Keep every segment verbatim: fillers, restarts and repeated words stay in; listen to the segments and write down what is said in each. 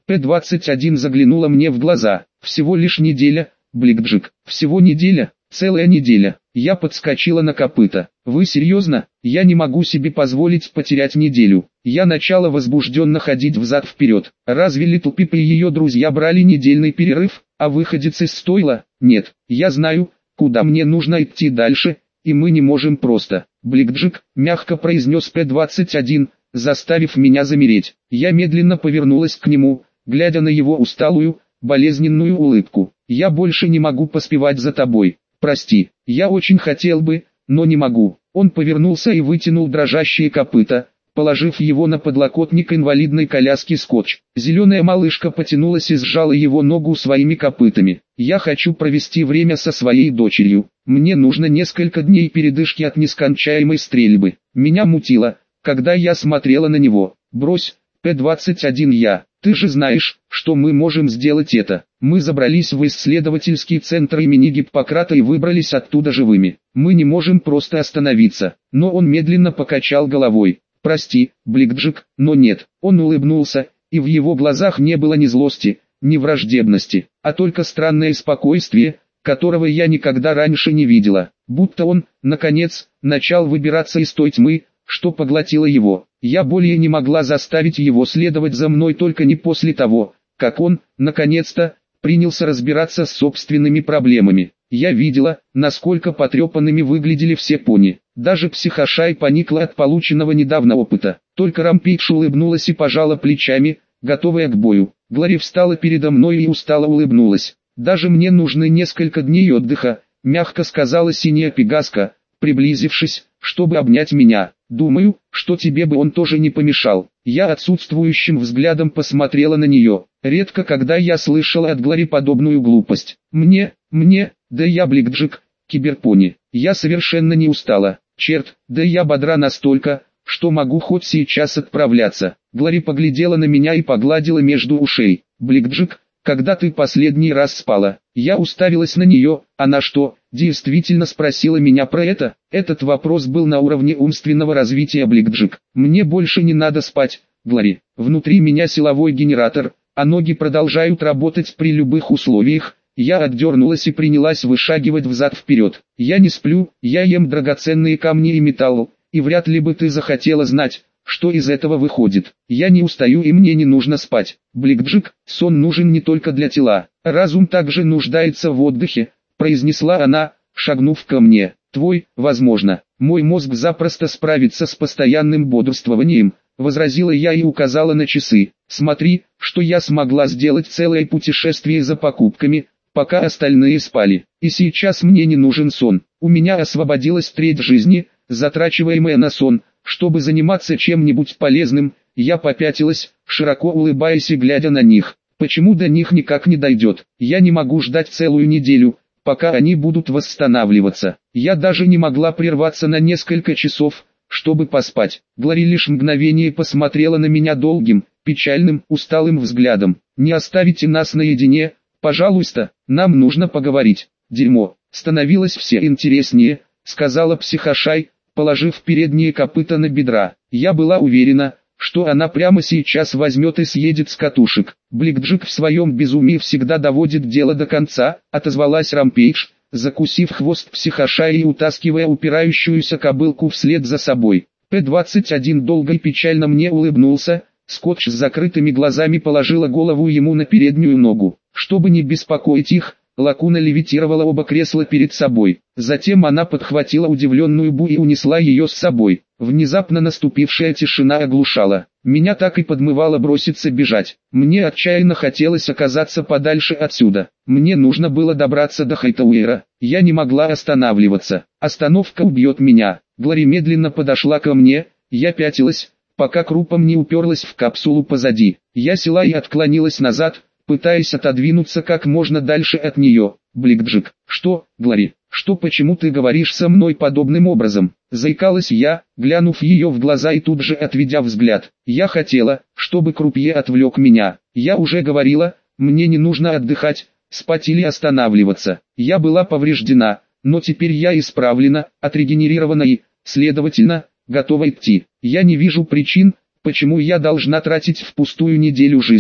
П двадцать один заглянула мне в глаза. Всего лишь неделя, Бликджик. Всего неделя, целая неделя. Я подскочила на копыта. Вы серьезно? Я не могу себе позволить потерять неделю. Я начала возбужденно ходить взад-вперед. Разве Литупип и ее друзья брали недельный перерыв, а выходец из стойла? Нет, я знаю, куда мне нужно идти дальше, и мы не можем просто. Бликджик, мягко произнес П двадцать один, заставив меня замереть. Я медленно повернулась к нему, глядя на его усталую, болезненную улыбку. Я больше не могу поспевать за тобой. Прости, я очень хотел бы, но не могу. Он повернулся и вытянул дрожащие копыта, положив его на подлокотник инвалидной коляски скотч. Зеленая малышка потянулась и сжала его ногу своими копытами. Я хочу провести время со своей дочерью. Мне нужно несколько дней передышки от нескончаемой стрельбы. Меня мутило, когда я смотрела на него. Брось, П двадцать один я. Ты же знаешь, что мы можем сделать это. Мы забрались в исследовательский центр имени Гиппократа и выбрались оттуда живыми. Мы не можем просто остановиться. Но он медленно покачал головой. Прости, Бликджик, но нет. Он улыбнулся, и в его глазах не было ни злости, ни враждебности, а только странное спокойствие, которого я никогда раньше не видела. Будто он, наконец, начал выбираться из той тьмы, что поглотило его. Я более не могла заставить его следовать за мной, только не после того, как он, наконец-то, принялся разбираться с собственными проблемами. Я видела, насколько потрепанными выглядели все пони. Даже психошай поникла от полученного недавно опыта. Только Рампейдж улыбнулась и пожала плечами, готовая к бою. Глори встала передо мной и устало улыбнулась. «Даже мне нужны несколько дней отдыха», — мягко сказала синяя пегаска, приблизившись, чтобы обнять меня. «Думаю, что тебе бы он тоже не помешал». Я отсутствующим взглядом посмотрела на нее. Редко когда я слышала от Глори подобную глупость. Мне, мне, да я Бликджик, киберпони. Я совершенно не устала. Черт, да я бодра настолько, что могу хоть сейчас отправляться. Глори поглядела на меня и погладила между ушей. Бликджик, когда ты последний раз спала? Я уставилась на нее. Она что, действительно спросила меня про это? Этот вопрос был на уровне умственного развития. Бликджик, мне больше не надо спать, Глори. Внутри меня силовой генератор, а ноги продолжают работать при любых условиях. Я отдернулась и принялась вышагивать взад-вперед. Я не сплю, я ем драгоценные камни и металл, и вряд ли бы ты захотела знать, что из этого выходит. Я не устаю и мне не нужно спать. Бликджик, сон нужен не только для тела. Разум также нуждается в отдыхе, произнесла она, шагнув ко мне. Твой, возможно, мой мозг запросто справится с постоянным бодрствованием, возразила я и указала на часы. Смотри, что я смогла сделать целое путешествие за покупками, пока остальные спали. И сейчас мне не нужен сон. У меня освободилась треть жизни, затрачиваемая на сон, чтобы заниматься чем-нибудь полезным. Я попятилась, широко улыбаясь и глядя на них. Почему до них никак не дойдет? Я не могу ждать целую неделю, пока они будут восстанавливаться. Я даже не могла прерваться на несколько часов, чтобы поспать. Глори лишь мгновение посмотрела на меня долгим, печальным, усталым взглядом. Не оставите нас наедине, пожалуйста, нам нужно поговорить. Дерьмо, становилось все интереснее, сказала психошай, положив передние копыта на бедра. Я была уверена, что она прямо сейчас возьмет и съедет с катушек. Бликджик в своем безумии всегда доводит дело до конца, отозвалась Рампейдж, закусив хвост психошай и утаскивая упирающуюся кобылку вслед за собой. П двадцать один долго и печально мне улыбнулся. Скотч с закрытыми глазами положила голову ему на переднюю ногу. Чтобы не беспокоить их, Лакуна левитировала оба кресла перед собой. Затем она подхватила удивленную Бу и унесла ее с собой. Внезапно наступившая тишина оглушала. Меня так и подмывало броситься бежать. Мне отчаянно хотелось оказаться подальше отсюда. Мне нужно было добраться до Хайтауэра. Я не могла останавливаться. Остановка убьет меня. Глори медленно подошла ко мне. Я пятилась, пока крупом не уперлась в капсулу позади. Я села и отклонилась назад, пытаясь отодвинуться как можно дальше от нее. Бликджик, что, Глори, что, почему ты говоришь со мной подобным образом? Заикалась я, глянув ее в глаза и тут же отведя взгляд. Я хотела, чтобы крупье отвлек меня. Я уже говорила, мне не нужно отдыхать, спать или останавливаться. Я была повреждена, но теперь я исправлена, отрегенерирована и, следовательно, готова идти. Я не вижу причин, почему я должна тратить впустую неделю жизни.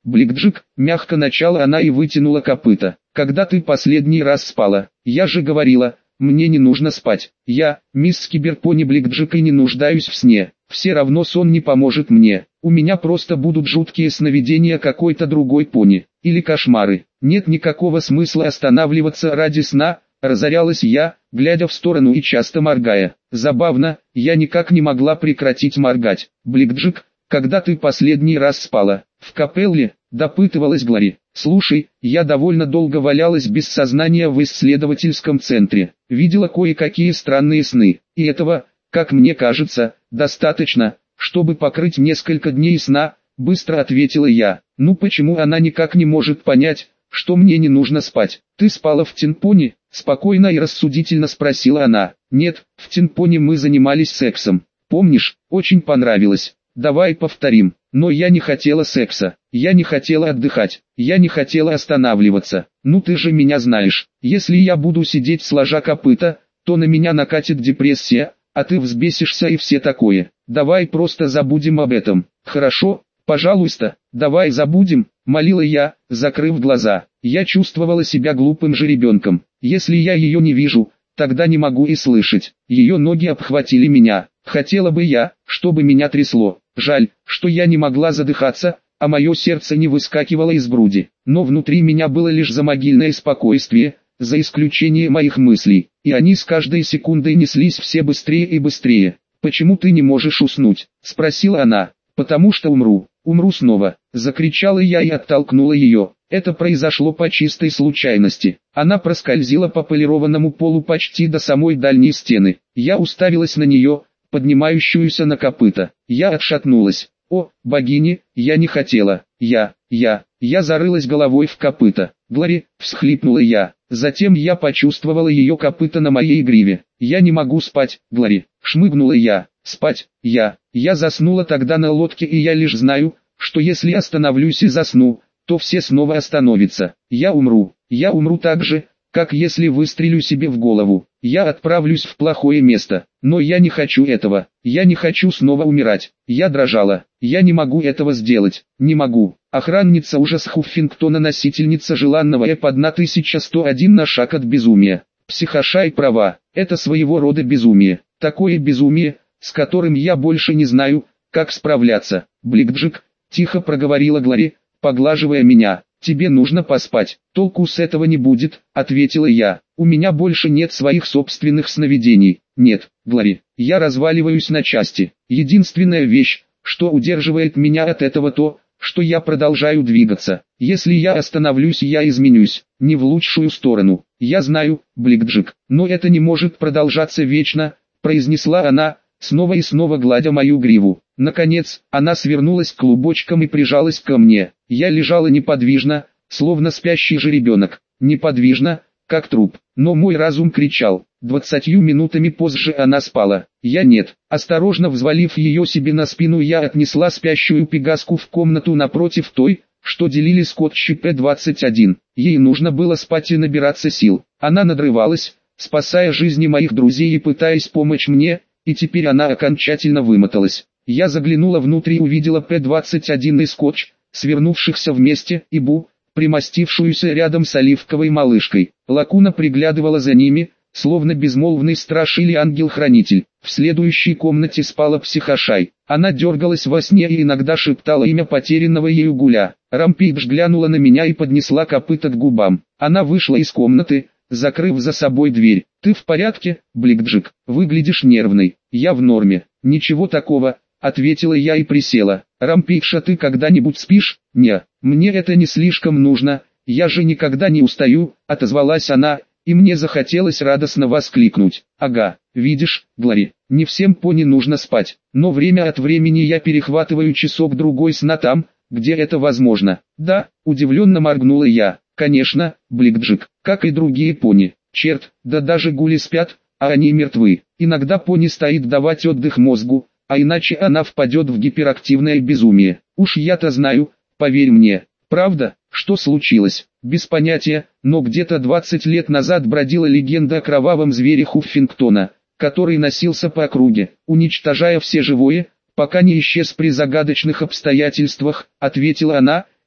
Блик-джик, мягко начала она и вытянула копыта. Когда ты последний раз спала? Я же говорила, мне не нужно спать. Я, мисс Скиберпони Блик-джик, и не нуждаюсь в сне. Все равно сон не поможет мне. У меня просто будут жуткие сновидения какой-то другой пони. Или кошмары. Нет никакого смысла останавливаться ради сна, разорялась я, глядя в сторону и часто моргая. Забавно, я никак не могла прекратить моргать. Блик-джик, когда ты последний раз спала? В капелле, допытывалась Глори. Слушай, я довольно долго валялась без сознания в исследовательском центре. Видела кое-какие странные сны. И этого, как мне кажется, достаточно, чтобы покрыть несколько дней сна, быстро ответила я. Ну почему она никак не может понять, что мне не нужно спать? Ты спала в Тинпоне? Спокойно и рассудительно спросила она. Нет, в Тинпоне мы занимались сексом. Помнишь, очень понравилось. Давай повторим. Но я не хотела секса. Я не хотела отдыхать. Я не хотела останавливаться. Ну ты же меня знаешь. Если я буду сидеть сложа копыта, то на меня накатит депрессия, а ты взбесишься и все такое. Давай просто забудем об этом. Хорошо? Пожалуйста, давай забудем, молила я, закрыв глаза. Я чувствовала себя глупым жеребенком. Если я ее не вижу, тогда не могу и слышать. Ее ноги обхватили меня. Хотела бы я, чтобы меня трясло. Жаль, что я не могла задыхаться, а мое сердце не выскакивало из груди. Но внутри меня было лишь замогильное спокойствие, за исключением моих мыслей. И они с каждой секундой неслись все быстрее и быстрее. «Почему ты не можешь уснуть?» – спросила она. «Потому что умру. Умру снова», – закричала я и оттолкнула ее. Это произошло по чистой случайности. Она проскользила по полированному полу почти до самой дальней стены. Я уставилась на нее, поднимающуюся на копыта. Я отшатнулась. «О, богини, я не хотела. Я, я, я зарылась головой в копыта». «Глори», — всхлипнула я. Затем я почувствовала ее копыта на моей гриве. «Я не могу спать, Глори», — шмыгнула я. «Спать, я, я заснула тогда на лодке, и я лишь знаю, что если остановлюсь и засну, то все снова остановятся. Я умру, я умру так же, как если выстрелю себе в голову. Я отправлюсь в плохое место, но я не хочу этого. Я не хочу снова умирать». Я дрожала. Я не могу этого сделать. Не могу. Охранница ужас Хуффингтона, носительница желанного эп тысяча сто один на шаг от безумия. Психошай права. Это своего рода безумие. Такое безумие, с которым я больше не знаю, как справляться. Блик-джик, тихо проговорила Глори, поглаживая меня. «Тебе нужно поспать». «Толку с этого не будет», — ответила я. «У меня больше нет своих собственных сновидений». «Нет, Глори, я разваливаюсь на части. Единственная вещь, что удерживает меня от этого, то, что я продолжаю двигаться. Если я остановлюсь, я изменюсь, не в лучшую сторону. Я знаю, Блик-джик, но это не может продолжаться вечно», — произнесла она, снова и снова гладя мою гриву. Наконец, она свернулась клубочком и прижалась ко мне. Я лежала неподвижно, словно спящий жеребенок. Неподвижно, как труп. Но мой разум кричал. Двадцатью минутами позже она спала. Я нет. Осторожно взвалив ее себе на спину, я отнесла спящую пегаску в комнату напротив той, что делили скотчи П двадцать один. Ей нужно было спать и набираться сил. Она надрывалась, спасая жизни моих друзей и пытаясь помочь мне, и теперь она окончательно вымоталась. Я заглянула внутрь и увидела П двадцать один и скотч, свернувшихся вместе, и Бу, примостившуюся рядом с оливковой малышкой. Лакуна приглядывала за ними, словно безмолвный страж или ангел-хранитель. В следующей комнате спала Психошай. Она дергалась во сне и иногда шептала имя потерянного ею гуля. Рампейдж глянула на меня и поднесла копыто к губам. Она вышла из комнаты, закрыв за собой дверь. «Ты в порядке, Блик-джик? Выглядишь нервной». «Я в норме. Ничего такого», — ответила я и присела. «Рампейдж, а ты когда-нибудь спишь?» «Не, мне это не слишком нужно, я же никогда не устаю», — отозвалась она, и мне захотелось радостно воскликнуть. «Ага, видишь, Глори, не всем пони нужно спать, но время от времени я перехватываю часок-другой сна там, где это возможно». «Да», — удивленно моргнула я. «Конечно, Блик-джик, как и другие пони. Черт, да даже гули спят, а они мертвы. Иногда пони стоит давать отдых мозгу, а иначе она впадет в гиперактивное безумие. Уж я-то знаю, поверь мне». «Правда? Что случилось?» «Без понятия, но где-то двадцать лет назад бродила легенда о кровавом звере Хуффингтона, который носился по округе, уничтожая все живое, пока не исчез при загадочных обстоятельствах», — ответила она,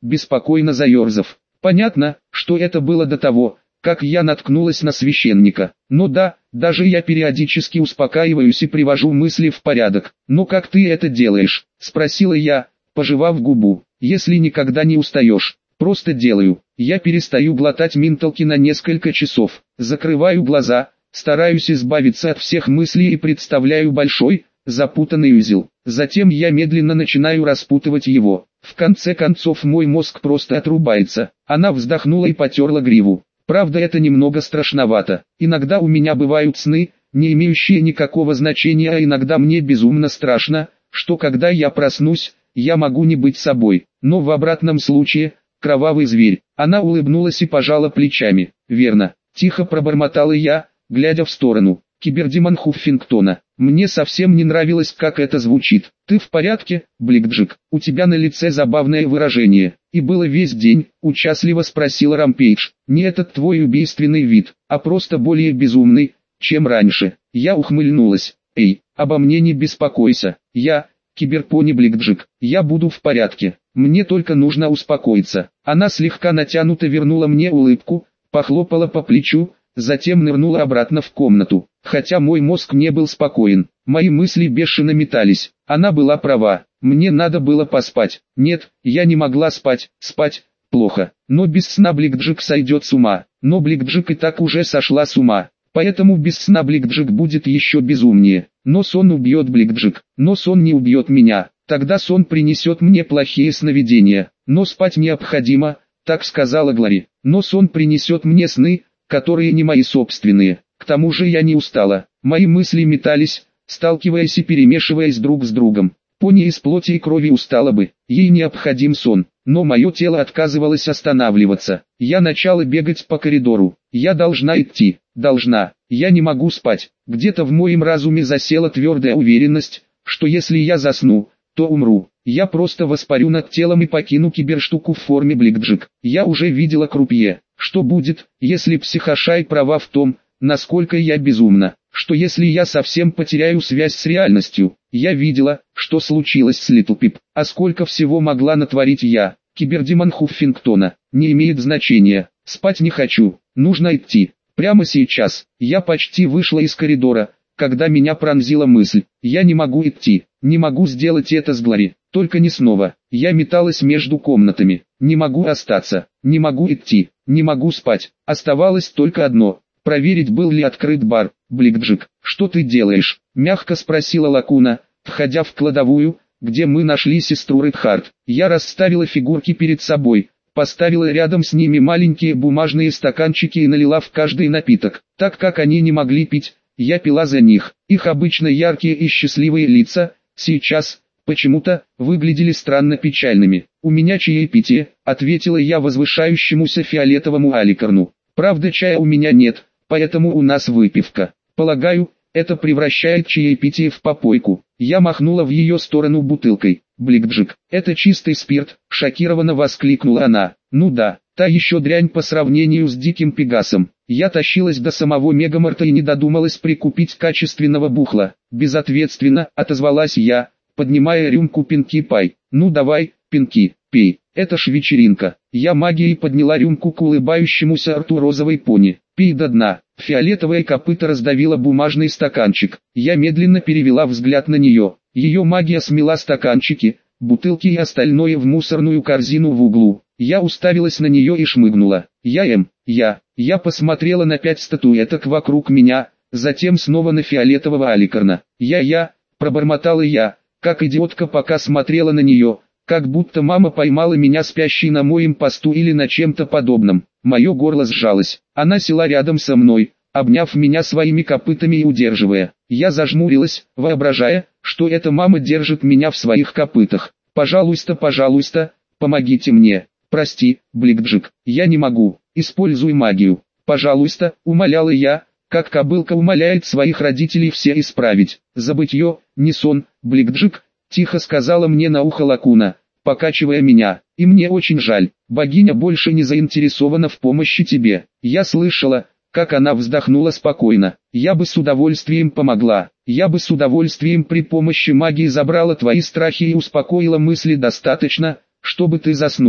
беспокойно заерзав. Понятно, что это было до того, как я наткнулась на священника. Но да, даже я периодически успокаиваюсь и привожу мысли в порядок. «Но как ты это делаешь?» – спросила я, пожевав губу. «Если никогда не устаешь, просто делаю. Я перестаю глотать минталки на несколько часов, закрываю глаза, стараюсь избавиться от всех мыслей и представляю большой, запутанный узел. Затем я медленно начинаю распутывать его. В конце концов мой мозг просто отрубается». Она вздохнула и потерла гриву. «Правда, это немного страшновато. Иногда у меня бывают сны, не имеющие никакого значения, а иногда мне безумно страшно, что когда я проснусь, я могу не быть собой. Но в обратном случае, кровавый зверь». Она улыбнулась и пожала плечами. «Верно», – тихо пробормотала я, глядя в сторону кибердемон Хуффингтона. Мне совсем не нравилось, как это звучит. «Ты в порядке, Бликджик? У тебя на лице забавное выражение. И было весь день?» – участливо спросила Рампейдж. «Не этот твой убийственный вид, а просто более безумный, чем раньше». Я ухмыльнулась. «Эй, обо мне не беспокойся. Я, киберпони Бликджик, я буду в порядке. Мне только нужно успокоиться». Она слегка натянуто вернула мне улыбку, похлопала по плечу, затем нырнула обратно в комнату. Хотя мой мозг не был спокоен, мои мысли бешено метались. Она была права, мне надо было поспать. Нет, я не могла спать, спать плохо. Но без сна Бликджик сойдет с ума. Но Бликджик и так уже сошла с ума. Поэтому без сна Бликджик будет еще безумнее. Но сон убьет Бликджик, но сон не убьет меня. Тогда сон принесет мне плохие сновидения. Но спать необходимо, так сказала Глори. Но сон принесет мне сны, которые не мои собственные. К тому же я не устала. Мои мысли метались, сталкиваясь и перемешиваясь друг с другом. Пони из плоти и крови устала бы, ей необходим сон. Но мое тело отказывалось останавливаться. Я начала бегать по коридору. Я должна идти, должна. Я не могу спать. Где-то в моем разуме засела твердая уверенность, что если я засну, то умру. Я просто воспарю над телом и покину киберштуку в форме Бликджик. Я уже видела крупье. Что будет, если психошай права в том, насколько я безумна? Что если я совсем потеряю связь с реальностью? Я видела, что случилось с Литл Пип. А сколько всего могла натворить я, кибердемон Хуффингтона? Не имеет значения. Спать не хочу. Нужно идти. Прямо сейчас. Я почти вышла из коридора, когда меня пронзила мысль. Я не могу идти. Не могу сделать это с Глори. Только не снова. Я металась между комнатами. Не могу остаться. Не могу идти. Не могу спать. Оставалось только одно. Проверить, был ли открыт бар. «Бликджик, что ты делаешь?» – мягко спросила Лакуна, входя в кладовую, где мы нашли сестру Редхард. Я расставила фигурки перед собой, поставила рядом с ними маленькие бумажные стаканчики и налила в каждый напиток. Так как они не могли пить, я пила за них. Их обычно яркие и счастливые лица, сейчас, почему-то, выглядели странно печальными. «У меня чаепитие», – ответила я возвышающемуся фиолетовому аликарну. «Правда, чая у меня нет, поэтому у нас выпивка. Полагаю, это превращает чаепитие в попойку». Я махнула в ее сторону бутылкой. «Бликджик, это чистый спирт», – шокированно воскликнула она. «Ну да, та еще дрянь по сравнению с Диким Пегасом». Я тащилась до самого Мегамарта и не додумалась прикупить качественного бухла. «Безответственно», – отозвалась я, поднимая рюмку Пинки Пай. «Ну давай, Пинки, пей, это ж вечеринка». Я магией подняла рюмку к улыбающемуся рту розовой пони. «Пей до дна». Фиолетовое копыто раздавило бумажный стаканчик. Я медленно перевела взгляд на нее. Ее магия смела стаканчики, бутылки и остальное в мусорную корзину в углу. Я уставилась на нее и шмыгнула. «Я эм, я». Я посмотрела на пять статуэток вокруг меня, затем снова на фиолетового аликарна. «Я-я», пробормотала я, как идиотка, пока смотрела на нее, как будто мама поймала меня спящей на моем посту или на чем-то подобном. Мое горло сжалось. Она села рядом со мной, обняв меня своими копытами и удерживая. Я зажмурилась, воображая, что эта мама держит меня в своих копытах. «Пожалуйста, пожалуйста, помогите мне. Прости, Бликджик, я не могу. Используй магию. Пожалуйста», умоляла я, как кобылка умоляет своих родителей все исправить. «Забытье, не сон, Бликджик», тихо сказала мне на ухо Лакуна, покачивая меня. «И мне очень жаль, богиня больше не заинтересована в помощи тебе». Я слышала, как она вздохнула спокойно. «Я бы с удовольствием помогла. Я бы с удовольствием при помощи магии забрала твои страхи и успокоила мысли достаточно, чтобы ты заснула.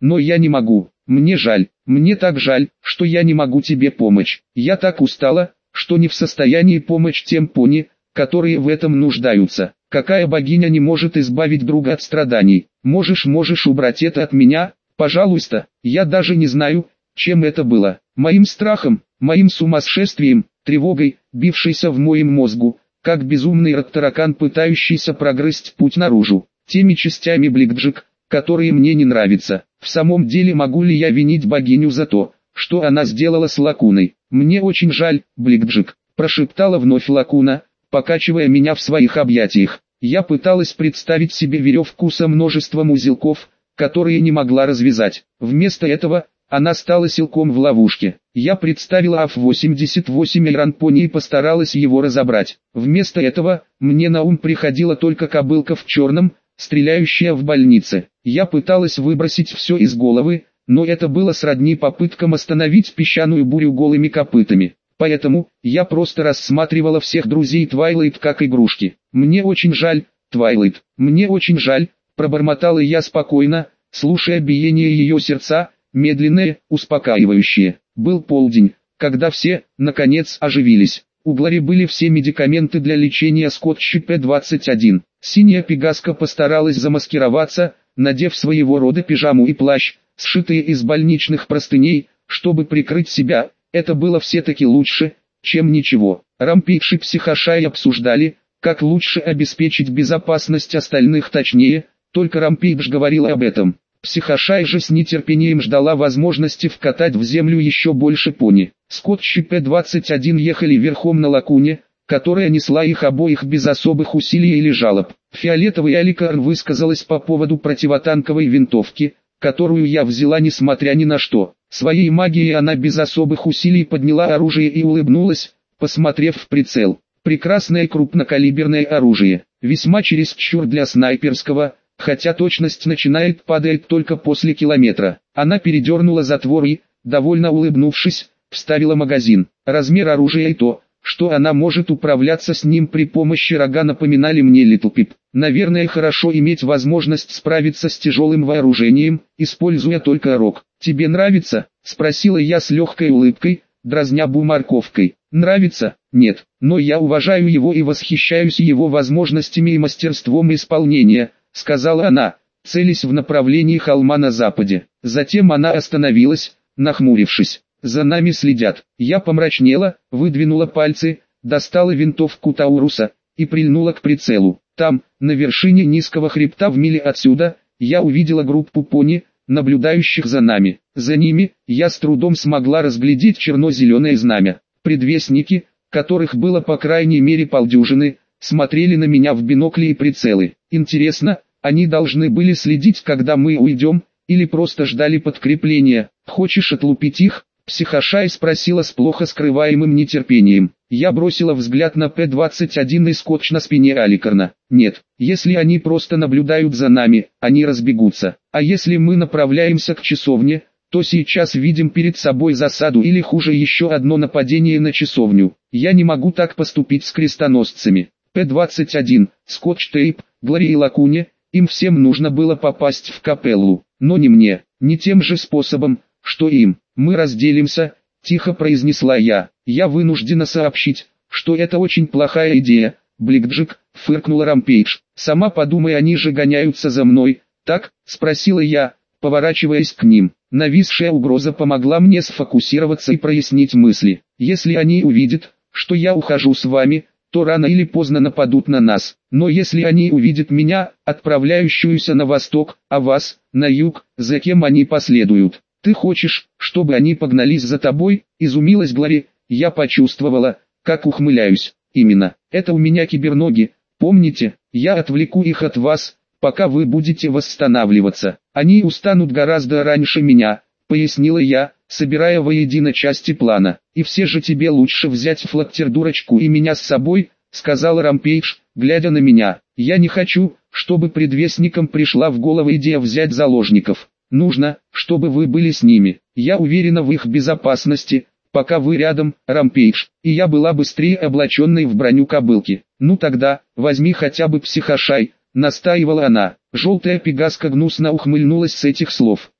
но я не могу. Мне жаль, мне так жаль, что я не могу тебе помочь. Я так устала, что не в состоянии помочь тем пони, которые в этом нуждаются. Какая богиня не может избавить друга от страданий? Можешь, можешь убрать это от меня, пожалуйста. Я даже не знаю, чем это было. Моим страхом, моим сумасшествием, тревогой, бившейся в моем мозгу, как безумный таракан, пытающийся прогрызть путь наружу. Теми частями Бликджик, которые мне не нравятся. В самом деле, могу ли я винить богиню за то, что она сделала с Лакуной? Мне очень жаль, Бликджик, прошептала вновь Лакуна, покачивая меня в своих объятиях. Я пыталась представить себе веревку со множеством узелков, которые не могла развязать. Вместо этого, она стала силком в ловушке. Я представила АФ восемьдесят восемь Айран Пони и постаралась его разобрать. Вместо этого, мне на ум приходила только кобылка в черном, стреляющая в больнице. Я пыталась выбросить все из головы, но это было сродни попыткам остановить песчаную бурю голыми копытами. Поэтому, я просто рассматривала всех друзей Твайлайт как игрушки. Мне очень жаль, Твайлайт, мне очень жаль, пробормотала я спокойно, слушая биение ее сердца, медленное, успокаивающее. Был полдень, когда все, наконец, оживились. У Глори были все медикаменты для лечения скотча П двадцать один. Синяя пегаска постаралась замаскироваться, надев своего рода пижаму и плащ, сшитые из больничных простыней, чтобы прикрыть себя. Это было все-таки лучше, чем ничего. Рампейдж и Психошай обсуждали, как лучше обеспечить безопасность остальных, точнее, только Рампейдж говорила об этом. Психошай же с нетерпением ждала возможности вкатать в землю еще больше пони. Скотч и П двадцать один ехали верхом на Лакуне, которая несла их обоих без особых усилий или жалоб. Фиолетовый Аликарн высказалась по поводу противотанковой винтовки, которую я взяла несмотря ни на что. Своей магией она без особых усилий подняла оружие и улыбнулась, посмотрев в прицел. Прекрасное крупнокалиберное оружие, весьма чересчур для снайперского, хотя точность начинает падать только после километра. Она передернула затвор и, довольно улыбнувшись, вставила магазин. Размер оружия и то, что она может управляться с ним при помощи рога, напоминали мне Литл Пип. Наверное, хорошо иметь возможность справиться с тяжелым вооружением, используя только рог. «Тебе нравится?» – спросила я с легкой улыбкой, дразня Бу морковкой. «Нравится? Нет, но я уважаю его и восхищаюсь его возможностями и мастерством исполнения», – сказала она, целясь в направлении холма на западе. Затем она остановилась, нахмурившись. «За нами следят». Я помрачнела, выдвинула пальцы, достала винтовку Тауруса и прильнула к прицелу. Там, на вершине низкого хребта в миле отсюда, я увидела группу пони, наблюдающих за нами. За ними, я с трудом смогла разглядеть черно-зеленое знамя. Предвестники, которых было по крайней мере полдюжины, смотрели на меня в бинокли и прицелы. Интересно, они должны были следить, когда мы уйдем, или просто ждали подкрепления? «Хочешь отлупить их?» Психошай спросила с плохо скрываемым нетерпением. Я бросила взгляд на П двадцать один и скотч на спине Аликарна. Нет, если они просто наблюдают за нами, они разбегутся. А если мы направляемся к часовне, то сейчас видим перед собой засаду или хуже еще одно нападение на часовню. Я не могу так поступить с крестоносцами. П двадцать один, Скотч Тейп, Глори и Лакуне, им всем нужно было попасть в капеллу, но не мне, не тем же способом, что им. «Мы разделимся», — тихо произнесла я. «Я вынуждена сообщить, что это очень плохая идея», — Бликджик, фыркнула Рампейдж. «Сама подумай, они же гоняются за мной, так?» — спросила я, поворачиваясь к ним. Нависшая угроза помогла мне сфокусироваться и прояснить мысли. «Если они увидят, что я ухожу с вами, то рано или поздно нападут на нас. Но если они увидят меня, отправляющуюся на восток, а вас, на юг, за кем они последуют?» «Ты хочешь, чтобы они погнались за тобой?» – изумилась Глори. Я почувствовала, как ухмыляюсь. «Именно, это у меня киберноги, помните, я отвлеку их от вас, пока вы будете восстанавливаться. Они устанут гораздо раньше меня», – пояснила я, собирая воедино части плана. «И все же тебе лучше взять флактер-дурочку и меня с собой», – сказала Рампейдж, глядя на меня. «Я не хочу, чтобы предвестникам пришла в голову идея взять заложников. Нужно, чтобы вы были с ними. Я уверена в их безопасности, пока вы рядом, Рампейдж, и я была быстрее облаченной в броню кобылки. Ну тогда, возьми хотя бы Психошай», — настаивала она. Желтая пегаска гнусно ухмыльнулась с этих слов.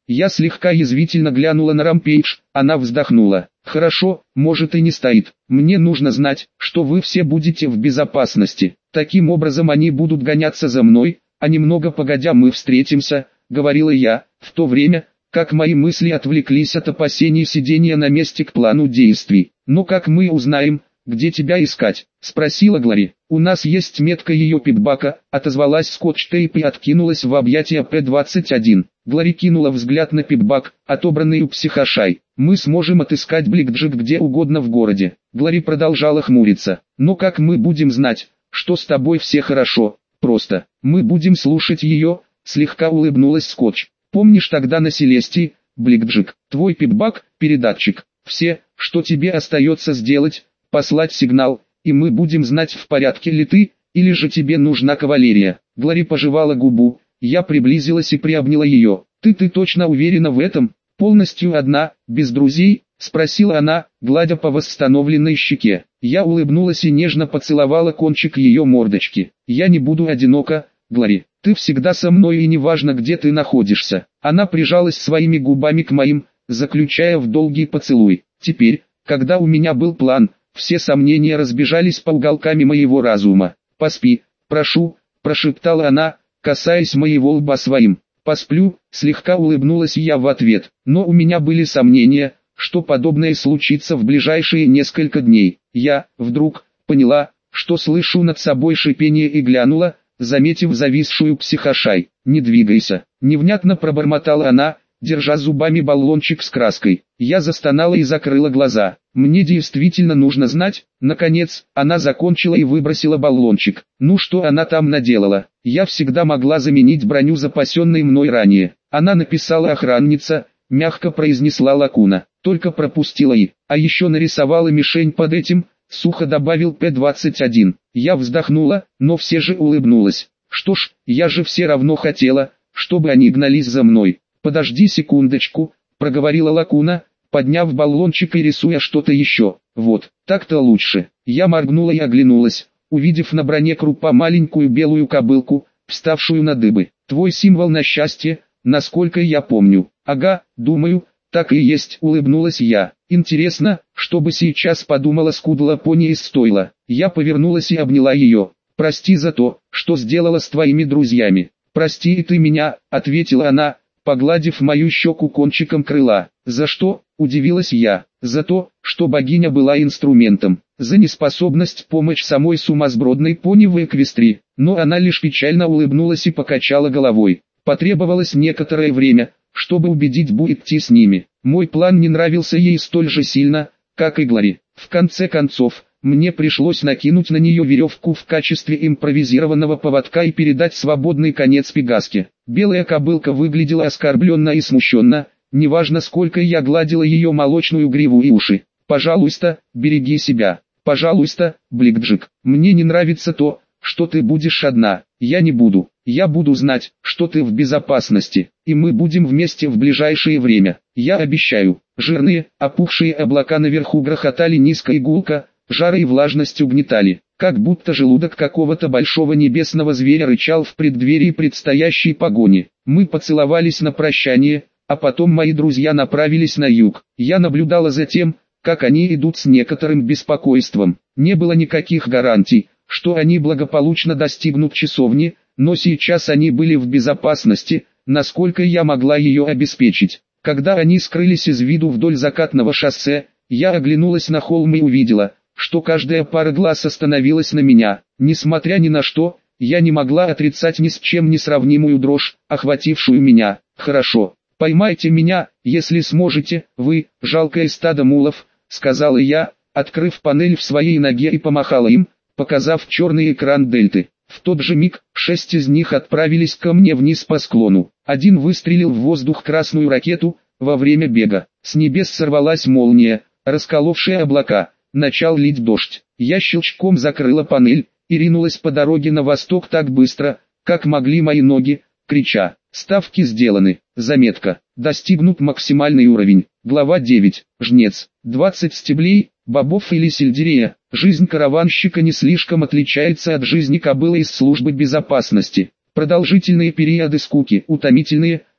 Я слегка язвительно глянула на Рампейдж, она вздохнула. Хорошо, может и не стоит. Мне нужно знать, что вы все будете в безопасности. Таким образом они будут гоняться за мной, а немного погодя мы встретимся, говорила я, в то время, как мои мысли отвлеклись от опасений сидения на месте к плану действий. Но как мы узнаем, где тебя искать? Спросила Глори. У нас есть метка ее питбака, отозвалась Скотч-Тейп и откинулась в объятия П двадцать один. Глори кинула взгляд на питбак, отобранный у психошай. Мы сможем отыскать Бликджик где угодно в городе. Глори продолжала хмуриться. Но как мы будем знать, что с тобой все хорошо? Просто, мы будем слушать ее, слегка улыбнулась Скотч. Помнишь тогда на Селестии, Бликджик, твой питбак, передатчик. Все, что тебе остается сделать, послать сигнал, и мы будем знать, в порядке ли ты, или же тебе нужна кавалерия. Глори пожевала губу, я приблизилась и приобняла ее. Ты ты точно уверена в этом? Полностью одна, без друзей? Спросила она, гладя по восстановленной щеке. Я улыбнулась и нежно поцеловала кончик ее мордочки. Я не буду одинока, Глори. Ты всегда со мной и неважно где ты находишься. Она прижалась своими губами к моим, заключая в долгий поцелуй. Теперь, когда у меня был план, все сомнения разбежались по уголкам моего разума. «Поспи, прошу», – прошептала она, касаясь моего лба своим. «Посплю», – слегка улыбнулась я в ответ. Но у меня были сомнения, что подобное случится в ближайшие несколько дней. Я, вдруг, поняла, что слышу над собой шипение и глянула, заметив зависшую психошай. «Не двигайся», – невнятно пробормотала она, держа зубами баллончик с краской. Я застонала и закрыла глаза. Мне действительно нужно знать. Наконец, она закончила и выбросила баллончик. Ну что она там наделала? Я всегда могла заменить броню, запасенной мной ранее. Она написала охранница, мягко произнесла Лакуна. Только пропустила и. А еще нарисовала мишень под этим, сухо добавил П двадцать один. Я вздохнула, но все же улыбнулась. Что ж, я же все равно хотела, чтобы они гнались за мной. «Подожди секундочку», — проговорила Лакуна, подняв баллончик и рисуя что-то еще. «Вот, так-то лучше». Я моргнула и оглянулась, увидев на броне крупа маленькую белую кобылку, вставшую на дыбы. «Твой символ на счастье, насколько я помню». «Ага, думаю, так и есть», — улыбнулась я. «Интересно, что бы сейчас подумала скудла пони из стойла». Я повернулась и обняла ее. «Прости за то, что сделала с твоими друзьями». «Прости и ты меня», — ответила она, погладив мою щеку кончиком крыла. «За что?» – удивилась я. «За то, что богиня была инструментом, за неспособность помочь самой сумасбродной пони в Эквестрии». Но она лишь печально улыбнулась и покачала головой. Потребовалось некоторое время, чтобы убедить Бу идти с ними. Мой план не нравился ей столь же сильно, как и Глори. В конце концов, мне пришлось накинуть на нее веревку в качестве импровизированного поводка и передать свободный конец Пегаске. Белая кобылка выглядела оскорбленно и смущенно, неважно сколько я гладила ее молочную гриву и уши. «Пожалуйста, береги себя. Пожалуйста, Бликджик. Мне не нравится то, что ты будешь одна. Я не буду. Я буду знать, что ты в безопасности, и мы будем вместе в ближайшее время. Я обещаю». Жирные, опухшие облака наверху грохотали низко и гулко, жар и влажность угнетали, как будто желудок какого-то большого небесного зверя рычал в преддверии предстоящей погони. Мы поцеловались на прощание, а потом мои друзья направились на юг. Я наблюдала за тем, как они идут с некоторым беспокойством. Не было никаких гарантий, что они благополучно достигнут часовни, но сейчас они были в безопасности, насколько я могла ее обеспечить. Когда они скрылись из виду вдоль закатного шоссе, я оглянулась на холм и увидела, что каждая пара глаз остановилась на меня. Несмотря ни на что, я не могла отрицать ни с чем не сравнимую дрожь, охватившую меня. «Хорошо, поймайте меня, если сможете, вы, жалкое стадо мулов», — сказала я, открыв панель в своей ноге и помахала им, показав черный экран дельты. В тот же миг, шесть из них отправились ко мне вниз по склону. Один выстрелил в воздух красную ракету, во время бега. С небес сорвалась молния, расколовшая облака. Начал лить дождь. Я щелчком закрыла панель и ринулась по дороге на восток так быстро, как могли мои ноги, крича: «Ставки сделаны». Заметка: достигнут максимальный уровень. Глава девять. Жнец. двадцать стеблей, бобов или сельдерея. Жизнь караванщика не слишком отличается от жизни кобылы из службы безопасности. Продолжительные периоды скуки, утомительные,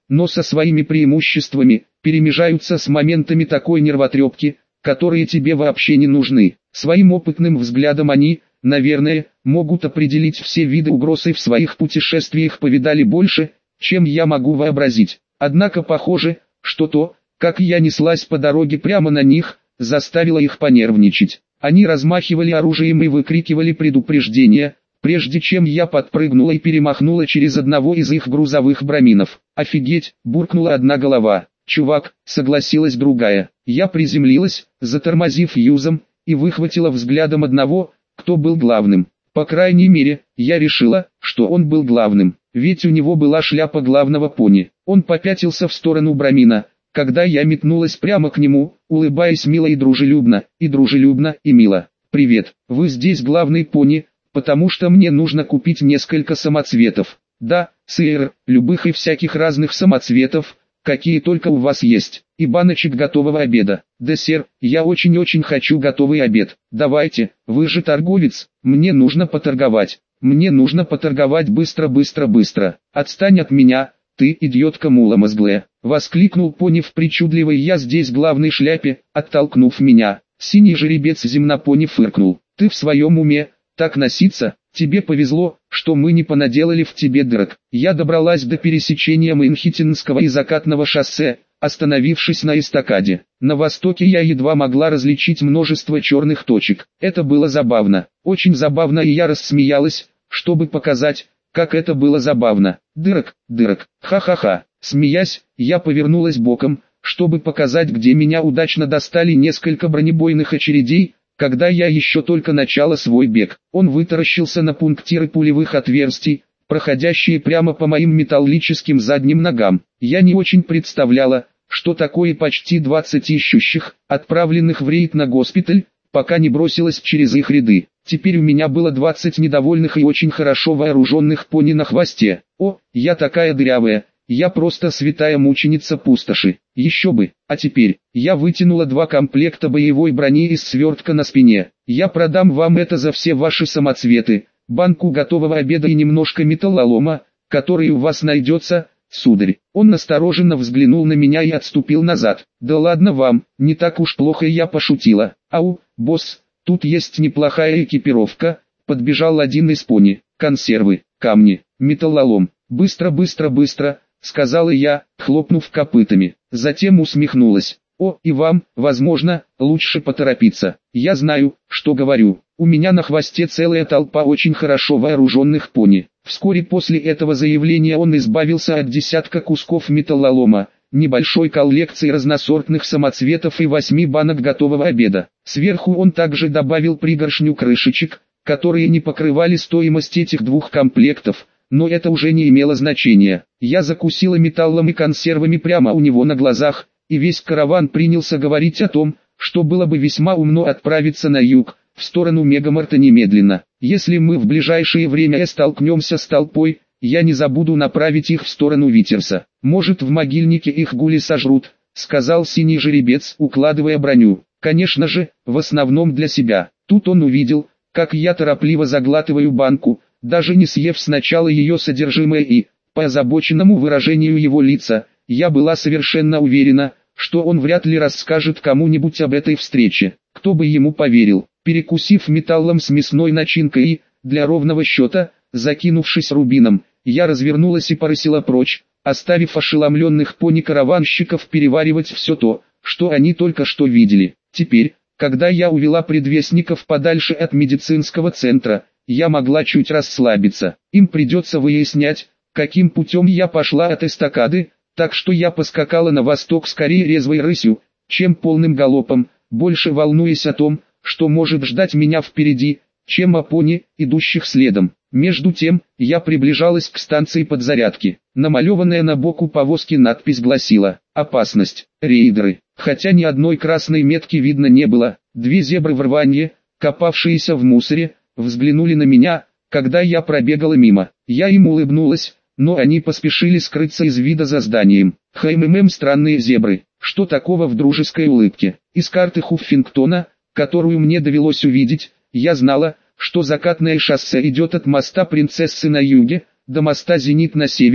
но со своими преимуществами, перемежаются с моментами такой нервотрепки, которые тебе вообще не нужны. Своим опытным взглядом они, наверное, могут определить все виды угроз и в своих путешествиях повидали больше, чем я могу вообразить. Однако похоже, что то, как я неслась по дороге прямо на них, заставило их понервничать. Они размахивали оружием и выкрикивали предупреждения, прежде чем я подпрыгнула и перемахнула через одного из их грузовых браминов. «Офигеть!» – буркнула одна голова. «Чувак!» – согласилась другая. Я приземлилась, затормозив юзом, и выхватила взглядом одного, кто был главным. По крайней мере, я решила, что он был главным, ведь у него была шляпа главного пони. Он попятился в сторону брамина, когда я метнулась прямо к нему, улыбаясь мило и дружелюбно, и дружелюбно, и мило. «Привет, вы здесь главный пони, потому что мне нужно купить несколько самоцветов». «Да, сэр, любых и всяких разных самоцветов, какие только у вас есть, и баночек готового обеда». «Да, сэр, я очень-очень хочу готовый обед». «Давайте, вы же торговец, мне нужно поторговать, мне нужно поторговать быстро-быстро-быстро». «Отстань от меня, ты идиотка муломозглая», — воскликнул пони в причудливой «я здесь главной шляпе», оттолкнув меня. Синий жеребец земнопони фыркнул. «Ты в своем уме, так носиться? Тебе повезло, что мы не понаделали в тебе дырок». Я добралась до пересечения Манхэттенского и Закатного шоссе, остановившись на эстакаде. На востоке я едва могла различить множество черных точек. Это было забавно, очень забавно, и я рассмеялась, чтобы показать, как это было забавно. «Дырок, дырок, ха-ха-ха». Смеясь, я повернулась боком, чтобы показать, где меня удачно достали несколько бронебойных очередей, когда я еще только начала свой бег. Он вытаращился на пунктиры пулевых отверстий, проходящие прямо по моим металлическим задним ногам. Я не очень представляла, что такое почти двадцать ищущих, отправленных в рейд на госпиталь, пока не бросилась через их ряды. Теперь у меня было двадцать недовольных и очень хорошо вооруженных пони на хвосте. О, я такая дырявая, я просто святая мученица пустоши. Еще бы. А теперь, я вытянула два комплекта боевой брони из свертка на спине. Я продам вам это за все ваши самоцветы, банку готового обеда и немножко металлолома, который у вас найдется, сударь. Он настороженно взглянул на меня и отступил назад. Да ладно вам, не так уж плохо, я пошутила. Ау, босс, тут есть неплохая экипировка. Подбежал один из пони. Консервы, камни, металлолом. Быстро, быстро, быстро, сказала я, хлопнув копытами. Затем усмехнулась. О, и вам, возможно, лучше поторопиться. Я знаю, что говорю. У меня на хвосте целая толпа очень хорошо вооруженных пони. Вскоре после этого заявления он избавился от десятка кусков металлолома, небольшой коллекции разносортных самоцветов и восьми банок готового обеда. Сверху он также добавил пригоршню крышечек, которые не покрывали стоимость этих двух комплектов, но это уже не имело значения. Я закусила металлом и консервами прямо у него на глазах, и весь караван принялся говорить о том, что было бы весьма умно отправиться на юг, в сторону Мегамарта немедленно. Если мы в ближайшее время столкнемся с толпой, я не забуду направить их в сторону Витерса. Может, в могильнике их гули сожрут, сказал синий жеребец, укладывая броню. Конечно же, в основном для себя. Тут он увидел, как я торопливо заглатываю банку, даже не съев сначала ее содержимое, и, по озабоченному выражению его лица, я была совершенно уверена, что он вряд ли расскажет кому-нибудь об этой встрече. Кто бы ему поверил? Перекусив металлом с мясной начинкой и, для ровного счета, закинувшись рубином, я развернулась и порысила прочь, оставив ошеломленных пони-караванщиков переваривать все то, что они только что видели. Теперь, когда я увела предвестников подальше от медицинского центра, я могла чуть расслабиться. Им придется выяснять, каким путем я пошла от эстакады, так что я поскакала на восток скорее резвой рысью, чем полным галопом, больше волнуясь о том, что может ждать меня впереди, чем о пони, идущих следом. Между тем, я приближалась к станции подзарядки. Намалеванная на боку повозки надпись гласила «Опасность, рейдеры». Хотя ни одной красной метки видно не было, две зебры в рванье, копавшиеся в мусоре, взглянули на меня, когда я пробегала мимо. Я им улыбнулась, но они поспешили скрыться из вида за зданием. Хмм, странные зебры. Что такого в дружеской улыбке? Из карты Хуффингтона, которую мне довелось увидеть, я знала, что закатное шоссе идет от моста Принцессы на юге, до моста Зенит на севере,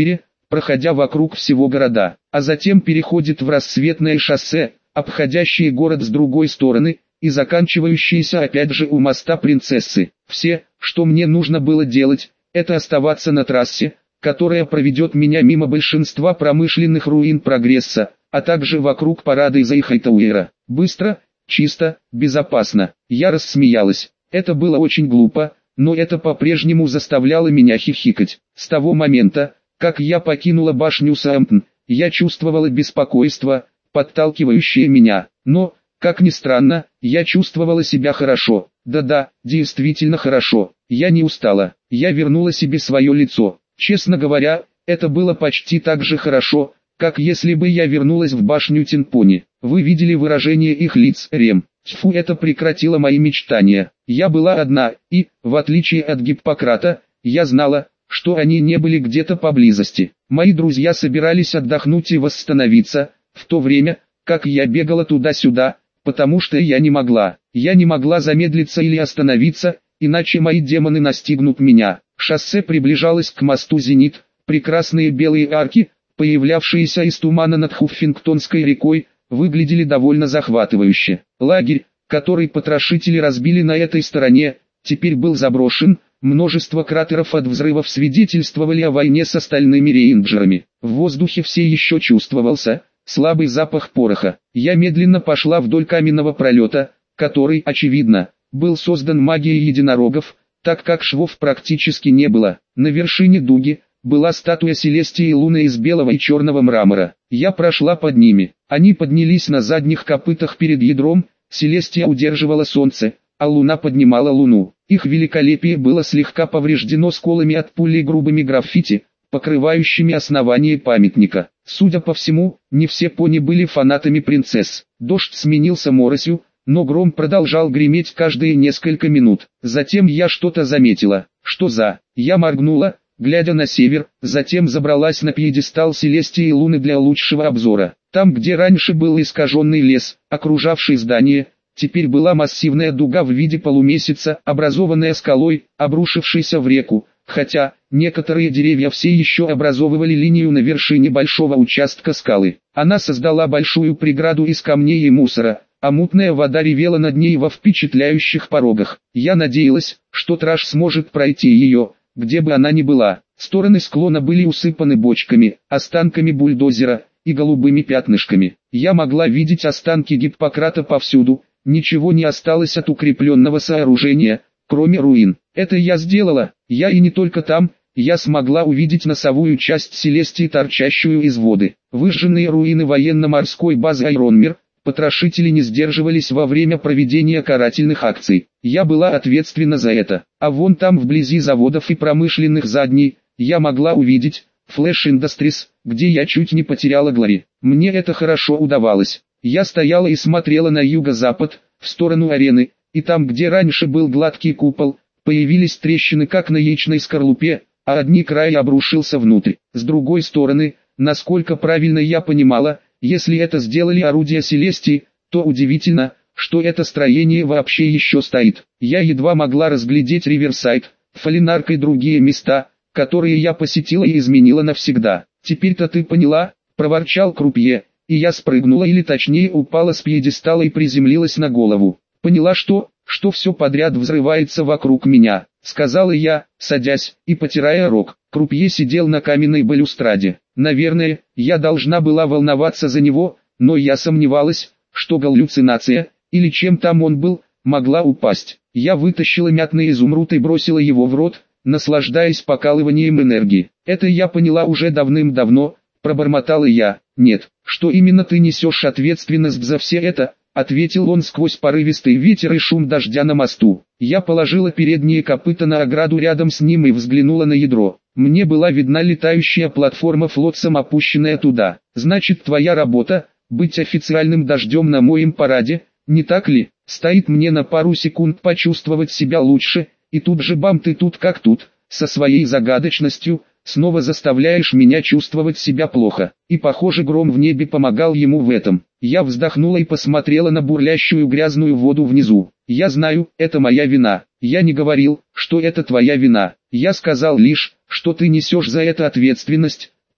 проходя вокруг всего города, а затем переходит в рассветное шоссе, обходящее город с другой стороны, и заканчивающееся опять же у моста Принцессы. Все, что мне нужно было делать, это оставаться на трассе, которая проведет меня мимо большинства промышленных руин прогресса, а также вокруг парада из Хайтауэра. Быстро, чисто, безопасно. Я рассмеялась. Это было очень глупо, но это по-прежнему заставляло меня хихикать. С того момента, как я покинула башню Саамптон, я чувствовала беспокойство, подталкивающее меня, но, как ни странно, я чувствовала себя хорошо. Да-да, действительно хорошо. Я не устала. Я вернула себе свое лицо. Честно говоря, это было почти так же хорошо, как если бы я вернулась в башню Тинпони. Вы видели выражение их лиц, Рем? Тьфу, это прекратило мои мечтания. Я была одна, и, в отличие от Гиппократа, я знала, что они не были где-то поблизости. Мои друзья собирались отдохнуть и восстановиться, в то время, как я бегала туда-сюда, потому что я не могла. Я не могла замедлиться или остановиться, иначе мои демоны настигнут меня. Шоссе приближалось к мосту «Зенит», прекрасные белые арки, появлявшиеся из тумана над Хуффингтонской рекой, выглядели довольно захватывающе. Лагерь, который потрошители разбили на этой стороне, теперь был заброшен, множество кратеров от взрывов свидетельствовали о войне с остальными рейнджерами. В воздухе все еще чувствовался слабый запах пороха. Я медленно пошла вдоль каменного пролета, который, очевидно, был создан магией единорогов, так как швов практически не было. На вершине дуги была статуя Селестии Луны из белого и черного мрамора. Я прошла под ними. Они поднялись на задних копытах перед ядром, Селестия удерживала солнце, а Луна поднимала Луну. Их великолепие было слегка повреждено сколами от пули и грубыми граффити, покрывающими основание памятника. Судя по всему, не все пони были фанатами принцесс. Дождь сменился моросью, но гром продолжал греметь каждые несколько минут. Затем я что-то заметила. Что за? Я моргнула, глядя на север, затем забралась на пьедестал Селестии Луны для лучшего обзора. Там, где раньше был искаженный лес, окружавший здание, теперь была массивная дуга в виде полумесяца, образованная скалой, обрушившейся в реку, хотя некоторые деревья все еще образовывали линию на вершине большого участка скалы. Она создала большую преграду из камней и мусора, а мутная вода ревела над ней во впечатляющих порогах. Я надеялась, что Траш сможет пройти ее, где бы она ни была. Стороны склона были усыпаны бочками, останками бульдозера и голубыми пятнышками. Я могла видеть останки Гиппократа повсюду, ничего не осталось от укрепленного сооружения, кроме руин. Это я сделала, я и не только там, я смогла увидеть носовую часть Селестии, торчащую из воды. Выжженные руины военно-морской базы Айронмир, потрошители не сдерживались во время проведения карательных акций. Я была ответственна за это. А вон там вблизи заводов и промышленных задней, я могла увидеть Flash Industries, где я чуть не потеряла Глори. Мне это хорошо удавалось. Я стояла и смотрела на юго-запад, в сторону арены, и там, где раньше был гладкий купол, появились трещины как на яичной скорлупе, а одни края обрушился внутрь. С другой стороны, насколько правильно я понимала, если это сделали орудия Селестии, то удивительно, что это строение вообще еще стоит. Я едва могла разглядеть Риверсайд, Фалинарк и другие места, которые я посетила и изменила навсегда. «Теперь-то ты поняла?» – проворчал крупье, и я спрыгнула или точнее упала с пьедестала и приземлилась на голову. «Поняла что, что все подряд взрывается вокруг меня», — сказала я, садясь и потирая рог. Крупье сидел на каменной балюстраде. Наверное, я должна была волноваться за него, но я сомневалась, что галлюцинация, или чем там он был, могла упасть. Я вытащила мятный изумруд и бросила его в рот, наслаждаясь покалыванием энергии. «Это я поняла уже давным-давно», — пробормотала я. «Нет, что именно ты несешь ответственность за все это?» — ответил он сквозь порывистый ветер и шум дождя на мосту. Я положила передние копыта на ограду рядом с ним и взглянула на ядро. Мне была видна летающая платформа флотсом, опущенная туда. «Значит, твоя работа — быть официальным дождем на моем параде, не так ли? Стоит мне на пару секунд почувствовать себя лучше, и тут же бам, ты тут как тут, со своей загадочностью, снова заставляешь меня чувствовать себя плохо». И похоже, гром в небе помогал ему в этом. Я вздохнула и посмотрела на бурлящую грязную воду внизу. «Я знаю, это моя вина. Я не говорил, что это твоя вина. Я сказал лишь, что ты несешь за это ответственность»,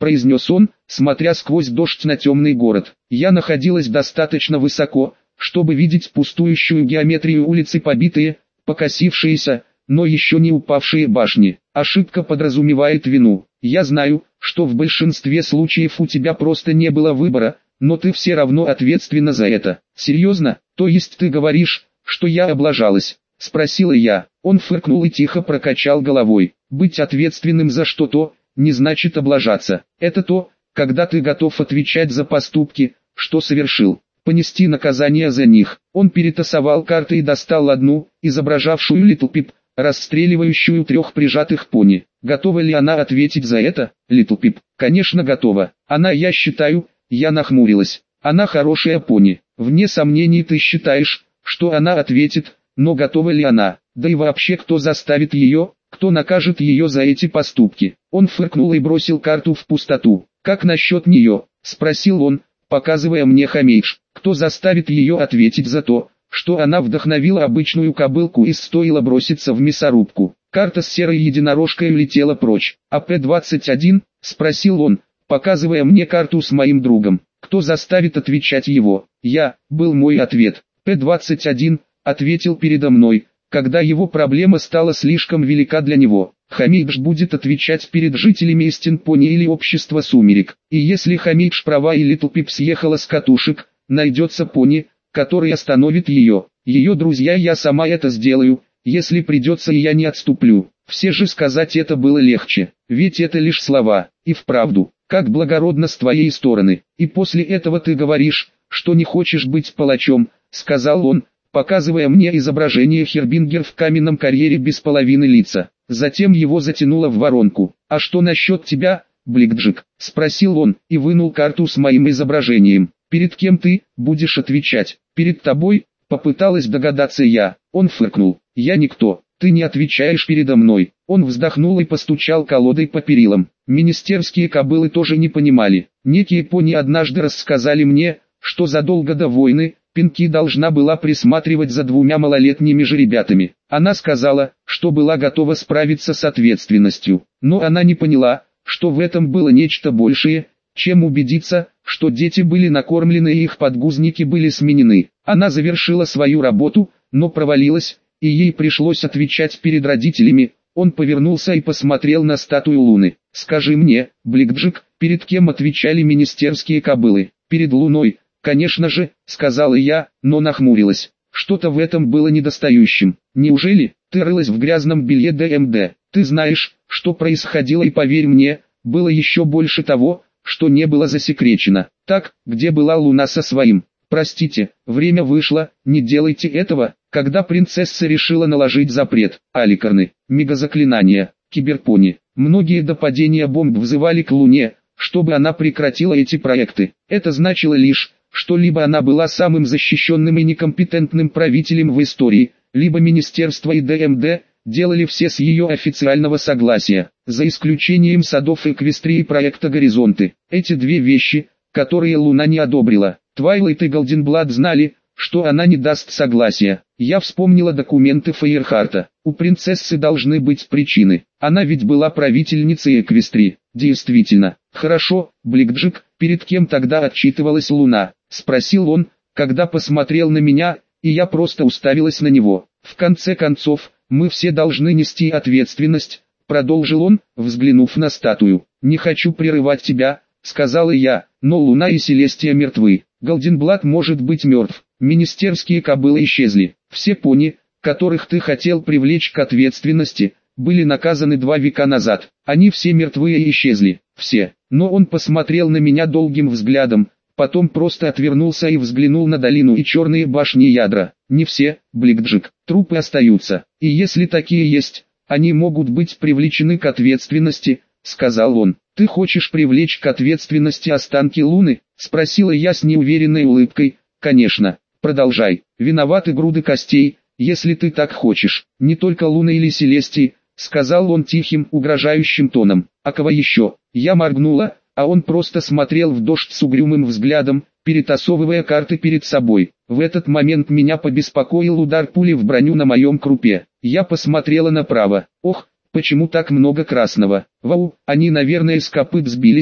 произнес он, смотря сквозь дождь на темный город. Я находилась достаточно высоко, чтобы видеть пустующую геометрию улицы, побитые, покосившиеся, но еще не упавшие башни. Ошибка подразумевает вину. Я знаю, что в большинстве случаев у тебя просто не было выбора, но ты все равно ответственна за это. Серьезно? То есть ты говоришь, что я облажалась? Спросила я. Он фыркнул и тихо прокачал головой. Быть ответственным за что-то не значит облажаться. Это то, когда ты готов отвечать за поступки, что совершил, понести наказание за них. Он перетасовал карты и достал одну, изображавшую Литл Пип, расстреливающую трех прижатых пони. Готова ли она ответить за это, Литл Пип? Конечно, готова. Она, я считаю, я нахмурилась. Она хорошая пони. Вне сомнений ты считаешь, что она ответит, но готова ли она? Да и вообще, кто заставит ее, кто накажет ее за эти поступки? Он фыркнул и бросил карту в пустоту. Как насчет нее? Спросил он, показывая мне Хамейдж. Кто заставит ее ответить за то, что она вдохновила обычную кобылку и стоило броситься в мясорубку? Карта с серой единорожкой улетела прочь. А П двадцать один? Спросил он, показывая мне карту с моим другом. Кто заставит отвечать его? Я, был мой ответ. П двадцать один, ответил передо мной, когда его проблема стала слишком велика для него. Хамейдж будет отвечать перед жителями Истинпони или общества Сумерек. И если Хамейдж права и Литл Пип съехала с катушек, найдется пони, который остановит ее. Ее друзья, я сама это сделаю, если придется, и я не отступлю. Все же сказать это было легче, ведь это лишь слова. И вправду, как благородно с твоей стороны. И после этого ты говоришь, что не хочешь быть палачом, сказал он, показывая мне изображение Хербингер в каменном карьере без половины лица. Затем его затянуло в воронку. «А что насчет тебя, Бликджик?» – спросил он, и вынул карту с моим изображением. «Перед кем ты будешь отвечать? Перед тобой?» – попыталась догадаться я. Он фыркнул. «Я никто, ты не отвечаешь передо мной». Он вздохнул и постучал колодой по перилам. Министерские кобылы тоже не понимали. Некие пони однажды рассказали мне, что задолго до войны Пинки должна была присматривать за двумя малолетними жеребятами. Она сказала, что была готова справиться с ответственностью, но она не поняла, что в этом было нечто большее, чем убедиться, что дети были накормлены и их подгузники были сменены. Она завершила свою работу, но провалилась, и ей пришлось отвечать перед родителями. Он повернулся и посмотрел на статую Луны. «Скажи мне, Бликджик, перед кем отвечали министерские кобылы?» «Перед Луной, конечно же», — сказала я, но нахмурилась. Что-то в этом было недостающим. «Неужели ты рылась в грязном белье ДМД? Ты знаешь, что происходило, и поверь мне, было еще больше того, что не было засекречено. Так, где была Луна со своим?» «Простите, время вышло, не делайте этого». Когда принцесса решила наложить запрет, аликарны, мегазаклинания, киберпони, многие до падения бомб взывали к Луне, чтобы она прекратила эти проекты. Это значило лишь, что либо она была самым защищенным и некомпетентным правителем в истории, либо министерство и ДМД делали все с ее официального согласия, за исключением садов Эквестрии и проекта Горизонты. Эти две вещи, которые Луна не одобрила, Твайлайт и Голденблад знали, что она не даст согласия. Я вспомнила документы Фейерхарта. У принцессы должны быть причины. Она ведь была правительницей Эквестрии. Действительно. Хорошо, Бликджик, перед кем тогда отчитывалась Луна? Спросил он, когда посмотрел на меня, и я просто уставилась на него. В конце концов, мы все должны нести ответственность, продолжил он, взглянув на статую. Не хочу прерывать тебя, сказала я, но Луна и Селестия мертвы. Голденблад может быть мертв. Министерские кобылы исчезли. Все пони, которых ты хотел привлечь к ответственности, были наказаны два века назад. Они все мертвые и исчезли. Все. Но он посмотрел на меня долгим взглядом, потом просто отвернулся и взглянул на долину и черные башни ядра. Не все, Бликджик. Трупы остаются. И если такие есть, они могут быть привлечены к ответственности, сказал он. Ты хочешь привлечь к ответственности останки Луны? Спросила я с неуверенной улыбкой. Конечно. Продолжай. Виноваты груды костей, если ты так хочешь. Не только Луны или Селестии, сказал он тихим, угрожающим тоном. А кого еще? Я моргнула, а он просто смотрел в дождь с угрюмым взглядом, перетасовывая карты перед собой. В этот момент меня побеспокоил удар пули в броню на моем крупе. Я посмотрела направо. Ох, почему так много красного? Вау, они, наверное, с копыт сбились,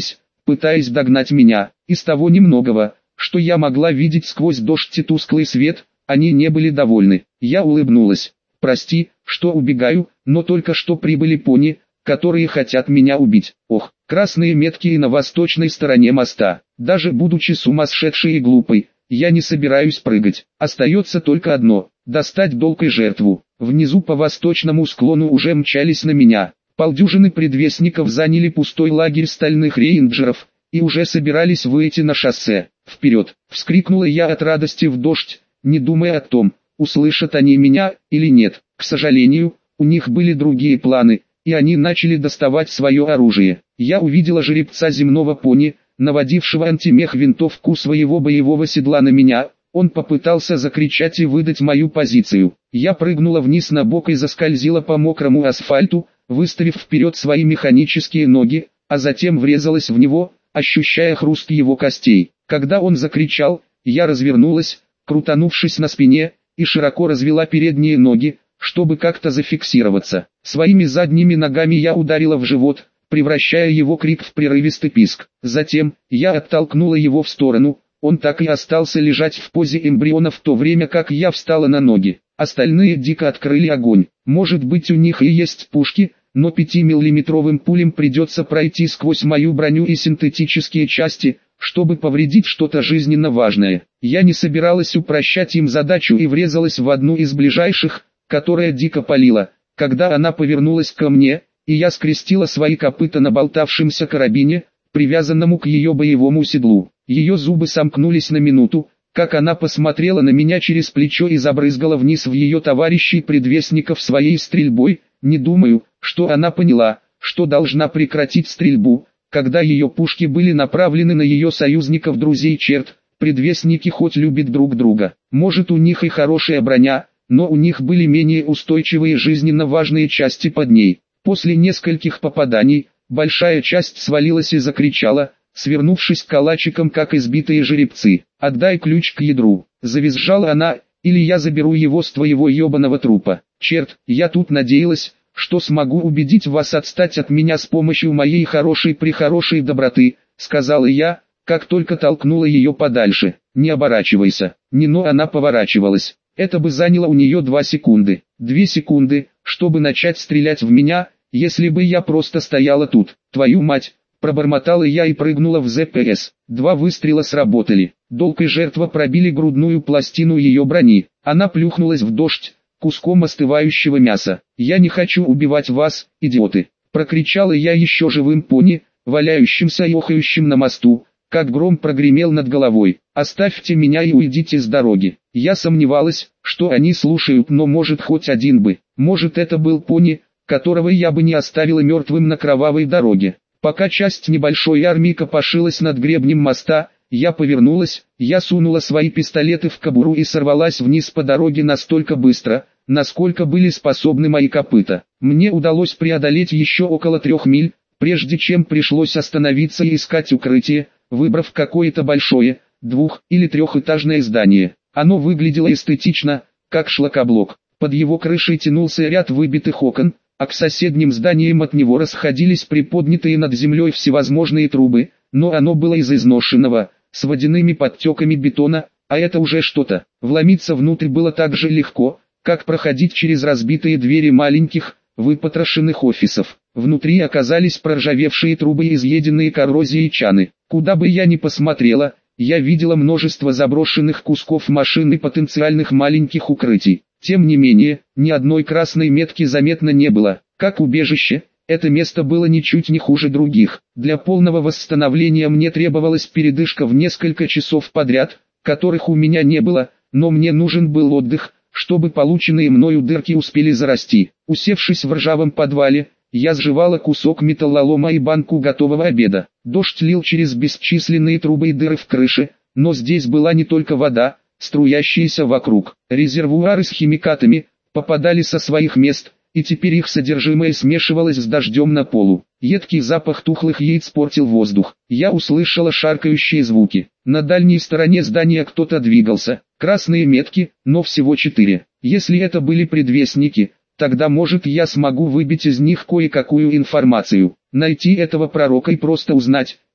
пытаясь догнать меня. Из того немногого, что я могла видеть сквозь дождь и тусклый свет, они не были довольны. Я улыбнулась. «Прости, что убегаю, но только что прибыли пони, которые хотят меня убить». Ох, красные метки и на восточной стороне моста. Даже будучи сумасшедшей и глупой, я не собираюсь прыгать. Остается только одно – достать долг и жертву. Внизу по восточному склону уже мчались на меня. Полдюжины предвестников заняли пустой лагерь стальных рейнджеров и уже собирались выйти на шоссе. «Вперед!» – вскрикнула я от радости в дождь, не думая о том, услышат они меня или нет. К сожалению, у них были другие планы, и они начали доставать свое оружие. Я увидела жеребца земного пони, наводившего антимех винтовку своего боевого седла на меня. Он попытался закричать и выдать мою позицию. Я прыгнула вниз на бок и заскользила по мокрому асфальту, выставив вперед свои механические ноги, а затем врезалась в него, ощущая хруст его костей. Когда он закричал, я развернулась, крутанувшись на спине, и широко развела передние ноги, чтобы как-то зафиксироваться. Своими задними ногами я ударила в живот, превращая его крик в прерывистый писк. Затем, я оттолкнула его в сторону, он так и остался лежать в позе эмбриона в то время как я встала на ноги. Остальные дико открыли огонь. Может быть, у них и есть пушки, но пятимиллиметровым пулям придется пройти сквозь мою броню и синтетические части, чтобы повредить что-то жизненно важное. Я не собиралась упрощать им задачу и врезалась в одну из ближайших, которая дико палила. Когда она повернулась ко мне, и я скрестила свои копыта на болтавшемся карабине, привязанному к ее боевому седлу. Ее зубы сомкнулись на минуту, как она посмотрела на меня через плечо и забрызгала вниз в ее товарищей предвестников своей стрельбой. Не думаю, что она поняла, что должна прекратить стрельбу, когда ее пушки были направлены на ее союзников друзей черт. Предвестники хоть любят друг друга, может у них и хорошая броня, но у них были менее устойчивые жизненно важные части под ней. После нескольких попаданий, большая часть свалилась и закричала, свернувшись калачиком как избитые жеребцы. «Отдай ключ к ядру!» — завизжала она, «или я заберу его с твоего ебаного трупа». Черт, я тут надеялась, что смогу убедить вас отстать от меня с помощью моей хорошей-прехорошей доброты, сказала я, как только толкнула ее подальше. Не оборачивайся. Не, но она поворачивалась. Это бы заняло у нее два секунды. Две секунды, чтобы начать стрелять в меня, если бы я просто стояла тут. Твою мать! Пробормотала я и прыгнула в ЗПС. Два выстрела сработали. Долг и жертва пробили грудную пластину ее брони. Она плюхнулась в дождь, куском остывающего мяса. «Я не хочу убивать вас, идиоты!» Прокричала я еще живым пони, валяющимся и охающим на мосту, как гром прогремел над головой. «Оставьте меня и уйдите с дороги». Я сомневалась, что они слушают, но может хоть один бы. Может это был пони, которого я бы не оставила мертвым на кровавой дороге. Пока часть небольшой армии копошилась над гребнем моста, я повернулась, я сунула свои пистолеты в кобуру и сорвалась вниз по дороге настолько быстро, насколько были способны мои копыта. Мне удалось преодолеть еще около трех миль, прежде чем пришлось остановиться и искать укрытие, выбрав какое-то большое, двух- или трехэтажное здание. Оно выглядело эстетично, как шлакоблок. Под его крышей тянулся ряд выбитых окон, а к соседним зданиям от него расходились приподнятые над землей всевозможные трубы, но оно было из изношенного, с водяными подтеками бетона, а это уже что-то. Вломиться внутрь было так же легко, как проходить через разбитые двери маленьких, выпотрошенных офисов. Внутри оказались проржавевшие трубы и изъеденные коррозией чаны. Куда бы я ни посмотрела, я видела множество заброшенных кусков машин и потенциальных маленьких укрытий. Тем не менее, ни одной красной метки заметно не было. Как убежище, это место было ничуть не хуже других. Для полного восстановления мне требовалась передышка в несколько часов подряд, которых у меня не было, но мне нужен был отдых, чтобы полученные мною дырки успели зарасти. Усевшись в ржавом подвале, я сживала кусок металлолома и банку готового обеда. Дождь лил через бесчисленные трубы и дыры в крыше, но здесь была не только вода, струящиеся вокруг. Резервуары с химикатами попадали со своих мест, и теперь их содержимое смешивалось с дождем на полу. Едкий запах тухлых яиц портил воздух. Я услышала шаркающие звуки. На дальней стороне здания кто-то двигался. Красные метки, но всего четыре. Если это были предвестники, тогда может я смогу выбить из них кое-какую информацию. Найти этого пророка и просто узнать,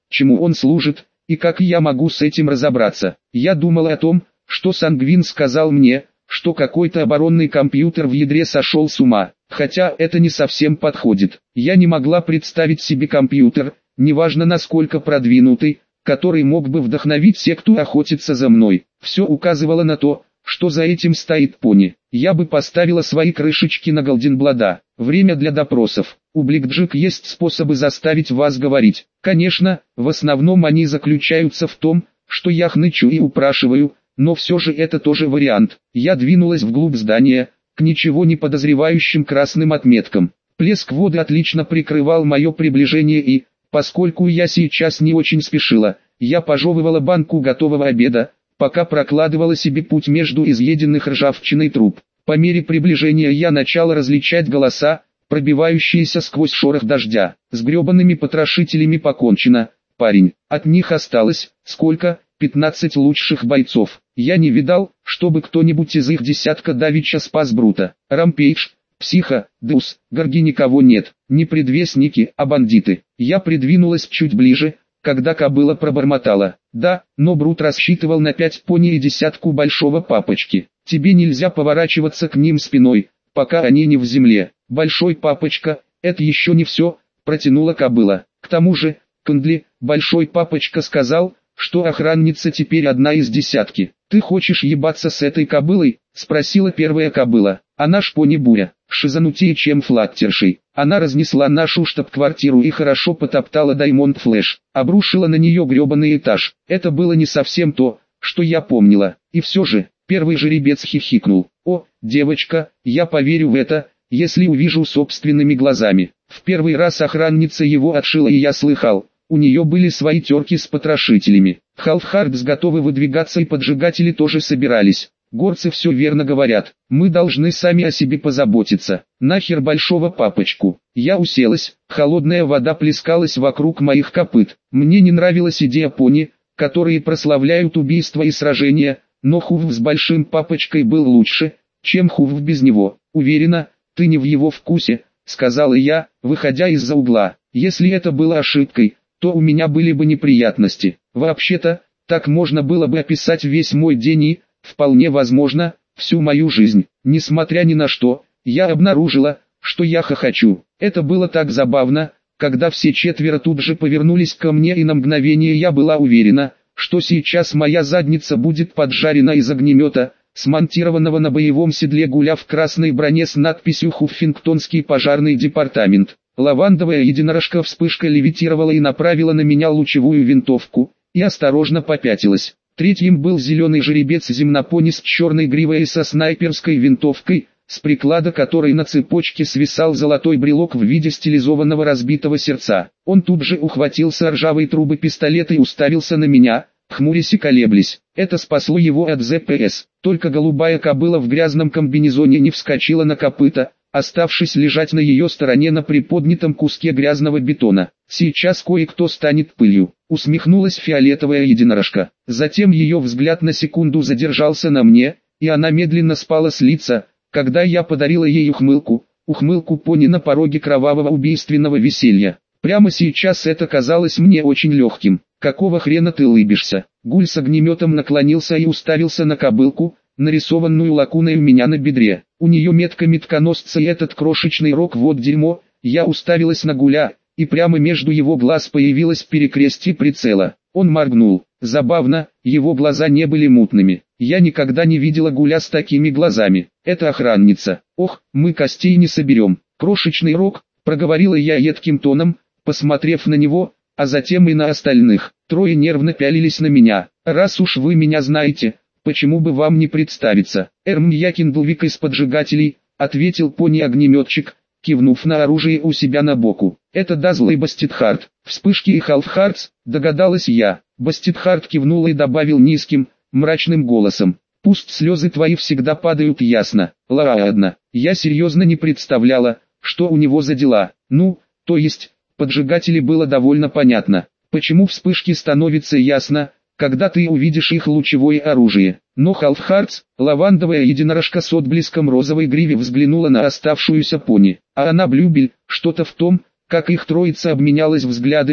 чему он служит, и как я могу с этим разобраться. Я думал о том, что Сангвин сказал мне, что какой-то оборонный компьютер в ядре сошел с ума, хотя это не совсем подходит. Я не могла представить себе компьютер, неважно насколько продвинутый, который мог бы вдохновить секту охотиться за мной. Все указывало на то, что за этим стоит пони. Я бы поставила свои крышечки на Голденблада. Время для допросов. У Бликджик есть способы заставить вас говорить. Конечно, в основном они заключаются в том, что я хнычу и упрашиваю, но все же это тоже вариант. Я двинулась вглубь здания, к ничего не подозревающим красным отметкам. Плеск воды отлично прикрывал мое приближение и, поскольку я сейчас не очень спешила, я пожевывала банку готового обеда, пока прокладывала себе путь между изъеденных ржавчиной труб. По мере приближения я начала различать голоса, пробивающиеся сквозь шорох дождя. С гребаными потрошителями покончено, парень. От них осталось, сколько, пятнадцать лучших бойцов. Я не видал, чтобы кто-нибудь из их десятка давеча спас Брута. Рампейдж, Психа, Деус, Горги никого нет. Не предвестники, а бандиты. Я придвинулась чуть ближе, когда кобыла пробормотала: «Да, но Брут рассчитывал на пять пони и десятку большого папочки. Тебе нельзя поворачиваться к ним спиной, пока они не в земле. Большой папочка, это еще не все», — протянула кобыла. «К тому же, Кандли, большой папочка сказал, что охранница теперь одна из десятки. Ты хочешь ебаться с этой кобылой?» — спросила первая кобыла. «Она ж пони Буря, шизанутее чем Флаттершей. Она разнесла нашу штаб-квартиру и хорошо потоптала Даймонд Флэш, обрушила на нее гребаный этаж. Это было не совсем то, что я помнила. И все же, первый жеребец хихикнул. О, девочка, я поверю в это, если увижу собственными глазами. В первый раз охранница его отшила, и я слыхал, у нее были свои терки с потрошителями. Халфхардс готовы выдвигаться, и поджигатели тоже собирались. Горцы все верно говорят, мы должны сами о себе позаботиться. Нахер большого папочку. Я уселась, холодная вода плескалась вокруг моих копыт. Мне не нравилась идея пони, которые прославляют убийства и сражения, но Хувв с большим папочкой был лучше, чем Хувв без него. Уверена, ты не в его вкусе, сказала я, выходя из-за угла. Если это было ошибкой, то у меня были бы неприятности. Вообще-то, так можно было бы описать весь мой день и, вполне возможно, всю мою жизнь. Несмотря ни на что, я обнаружила, что я хохочу. Это было так забавно, когда все четверо тут же повернулись ко мне, и на мгновение я была уверена, что сейчас моя задница будет поджарена из огнемета, смонтированного на боевом седле Гуля в красной броне с надписью «Хуффингтонский пожарный департамент». Лавандовая единорожка вспышка левитировала и направила на меня лучевую винтовку, и осторожно попятилась. Третьим был зеленый жеребец земнопони с черной гривой и со снайперской винтовкой, с приклада которой на цепочке свисал золотой брелок в виде стилизованного разбитого сердца. Он тут же ухватился ржавой трубы пистолета и уставился на меня, хмурясь и колеблясь. Это спасло его от зэ пэ эс. Только голубая кобыла в грязном комбинезоне не вскочила на копыта, оставшись лежать на ее стороне на приподнятом куске грязного бетона. «Сейчас кое-кто станет пылью», — усмехнулась фиолетовая единорожка. Затем ее взгляд на секунду задержался на мне, и она медленно спала с лица, когда я подарила ей ухмылку, ухмылку пони на пороге кровавого убийственного веселья. Прямо сейчас это казалось мне очень легким. «Какого хрена ты улыбишься?» Гуль с огнеметом наклонился и уставился на кобылку, нарисованную лакуной у меня на бедре. У нее метка метконосца и этот крошечный рог, вот дерьмо. Я уставилась на Гуля, и прямо между его глаз появилось перекрестие прицела. Он моргнул. Забавно, его глаза не были мутными. Я никогда не видела Гуля с такими глазами. Это охранница. Ох, мы костей не соберем. Крошечный рог, проговорила я едким тоном, посмотрев на него, а затем и на остальных. Трое нервно пялились на меня. Раз уж вы меня знаете, почему бы вам не представиться? Эрм, я Киндлвик из поджигателей, ответил пони-огнеметчик, кивнув на оружие у себя на боку. Это Дазл и Бастетхарт. Вспышки и Халфхардс, догадалась я. Бастетхарт кивнул и добавил низким, мрачным голосом: пусть слезы твои всегда падают ясно. Ладно, я серьезно не представляла, что у него за дела. Ну, то есть, поджигатели было довольно понятно. Почему вспышки становится ясно, когда ты увидишь их лучевое оружие. Но Халфхардс, лавандовая единорожка с отблеском розовой гривы, взглянула на оставшуюся пони. А она Блюбель, что-то в том, как их троица обменялась взглядами,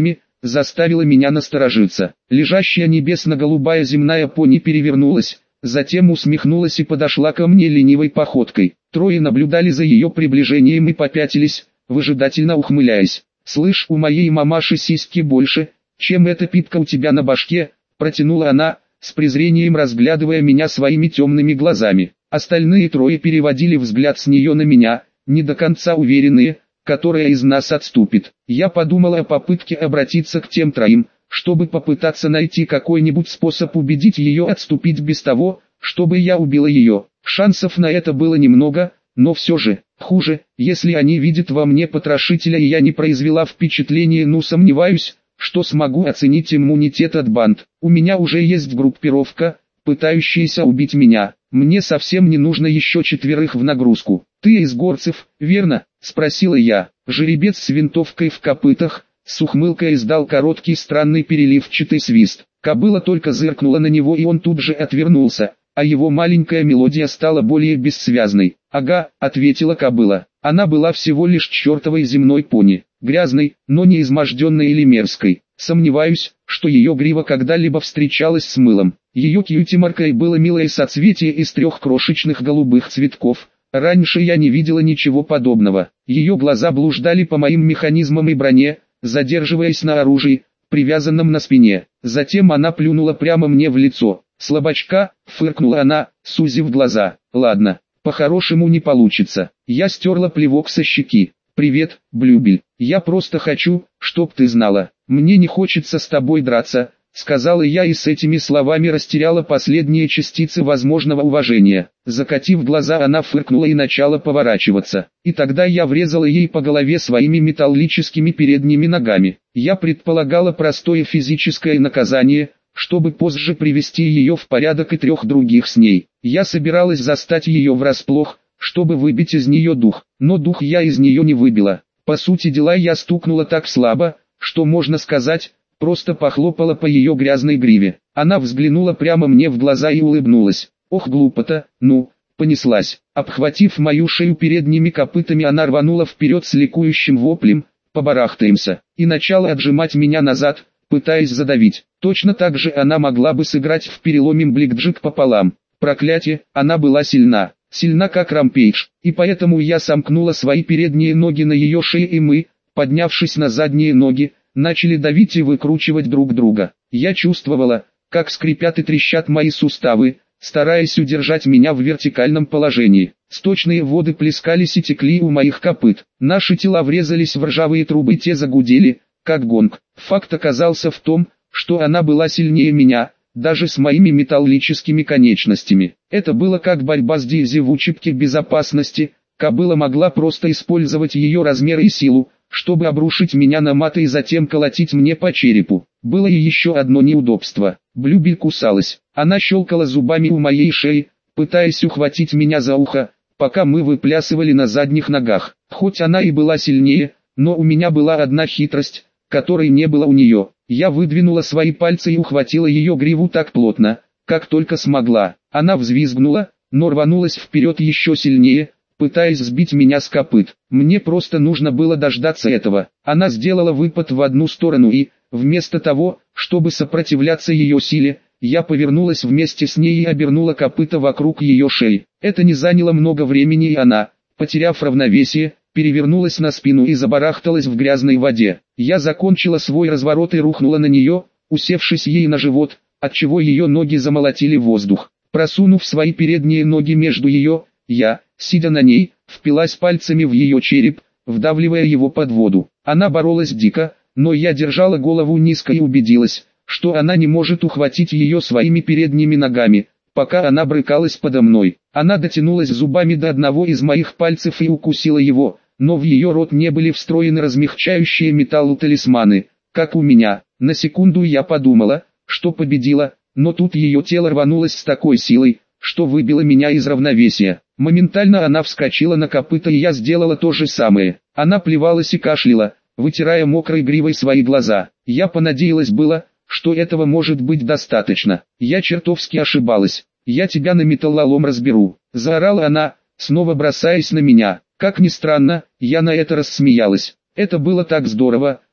заставило меня насторожиться. Лежащая небесно-голубая земная пони перевернулась, затем усмехнулась и подошла ко мне ленивой походкой. Трое наблюдали за ее приближением и попятились, выжидательно ухмыляясь. «Слышь, у моей мамаши сиськи больше, чем эта пипка у тебя на башке», протянула она, с презрением разглядывая меня своими темными глазами. Остальные трое переводили взгляд с нее на меня, не до конца уверенные, которая из нас отступит. Я подумала о попытке обратиться к тем троим, чтобы попытаться найти какой-нибудь способ убедить ее отступить без того, чтобы я убила ее. Шансов на это было немного, но все же, хуже, если они видят во мне потрошителя и я не произвела впечатление, ну сомневаюсь, что смогу оценить иммунитет от банд. У меня уже есть группировка, пытающаяся убить меня. Мне совсем не нужно еще четверых в нагрузку. «Ты из горцев, верно?» – спросила я. Жеребец с винтовкой в копытах, с ухмылкой издал короткий странный переливчатый свист. Кобыла только зыркнула на него, и он тут же отвернулся, а его маленькая мелодия стала более бессвязной. «Ага», – ответила кобыла. Она была всего лишь чертовой земной пони, грязной, но не изможденной или мерзкой. Сомневаюсь, что ее грива когда-либо встречалась с мылом. Ее кьюти-маркой было милое соцветие из трех крошечных голубых цветков. Раньше я не видела ничего подобного. Ее глаза блуждали по моим механизмам и броне, задерживаясь на оружии, привязанном на спине. Затем она плюнула прямо мне в лицо. «Слабачка», — фыркнула она, сузив глаза. «Ладно, по-хорошему не получится». Я стерла плевок со щеки. «Привет, Блюбель. Я просто хочу, чтоб ты знала. Мне не хочется с тобой драться», — сказала я, и с этими словами растеряла последние частицы возможного уважения. Закатив глаза, она фыркнула и начала поворачиваться. И тогда я врезала ей по голове своими металлическими передними ногами. Я предполагала простое физическое наказание, чтобы позже привести ее в порядок и трех других с ней. Я собиралась застать ее врасплох, чтобы выбить из нее дух, но дух я из нее не выбила. По сути дела, я стукнула так слабо, что можно сказать, просто похлопала по ее грязной гриве. Она взглянула прямо мне в глаза и улыбнулась. «Ох, глупо-то, ну, понеслась». Обхватив мою шею передними копытами, она рванула вперед с ликующим воплем: «Побарахтаемся!» и начала отжимать меня назад, пытаясь задавить. Точно так же она могла бы сыграть в переломим бликджик пополам. Проклятие, она была сильна. Сильна как Рампейдж, и поэтому я сомкнула свои передние ноги на ее шее, и мы, поднявшись на задние ноги, начали давить и выкручивать друг друга. Я чувствовала, как скрипят и трещат мои суставы, стараясь удержать меня в вертикальном положении. Сточные воды плескались и текли у моих копыт. Наши тела врезались в ржавые трубы, те загудели, как гонг. Факт оказался в том, что она была сильнее меня, даже с моими металлическими конечностями. Это было как борьба с Дейзи в учебке безопасности. Кобыла могла просто использовать ее размер и силу, чтобы обрушить меня на маты и затем колотить мне по черепу. Было и еще одно неудобство. Блюбель кусалась. Она щелкала зубами у моей шеи, пытаясь ухватить меня за ухо, пока мы выплясывали на задних ногах. Хоть она и была сильнее, но у меня была одна хитрость, которой не было у нее. Я выдвинула свои пальцы и ухватила ее гриву так плотно, как только смогла. Она взвизгнула, но рванулась вперед еще сильнее, пытаясь сбить меня с копыт. Мне просто нужно было дождаться этого. Она сделала выпад в одну сторону и, вместо того, чтобы сопротивляться ее силе, я повернулась вместе с ней и обернула копыта вокруг ее шеи. Это не заняло много времени, и она, потеряв равновесие, перевернулась на спину и забарахталась в грязной воде. Я закончила свой разворот и рухнула на нее, усевшись ей на живот, отчего ее ноги замолотили в воздух. Просунув свои передние ноги между ее, я, сидя на ней, впилась пальцами в ее череп, вдавливая его под воду. Она боролась дико, но я держала голову низко и убедилась, что она не может ухватить ее своими передними ногами, пока она брыкалась подо мной. Она дотянулась зубами до одного из моих пальцев и укусила его, но в ее рот не были встроены размягчающие металл талисманы, как у меня. На секунду я подумала, что победила, но тут ее тело рванулось с такой силой, что выбило меня из равновесия. Моментально она вскочила на копыта, и я сделала то же самое. Она плевалась и кашляла, вытирая мокрой гривой свои глаза. Я понадеялась было, что этого может быть достаточно. Я чертовски ошибалась. «Я тебя на металлолом разберу», — заорала она, снова бросаясь на меня. Как ни странно, я на это рассмеялась. Это было так здорово,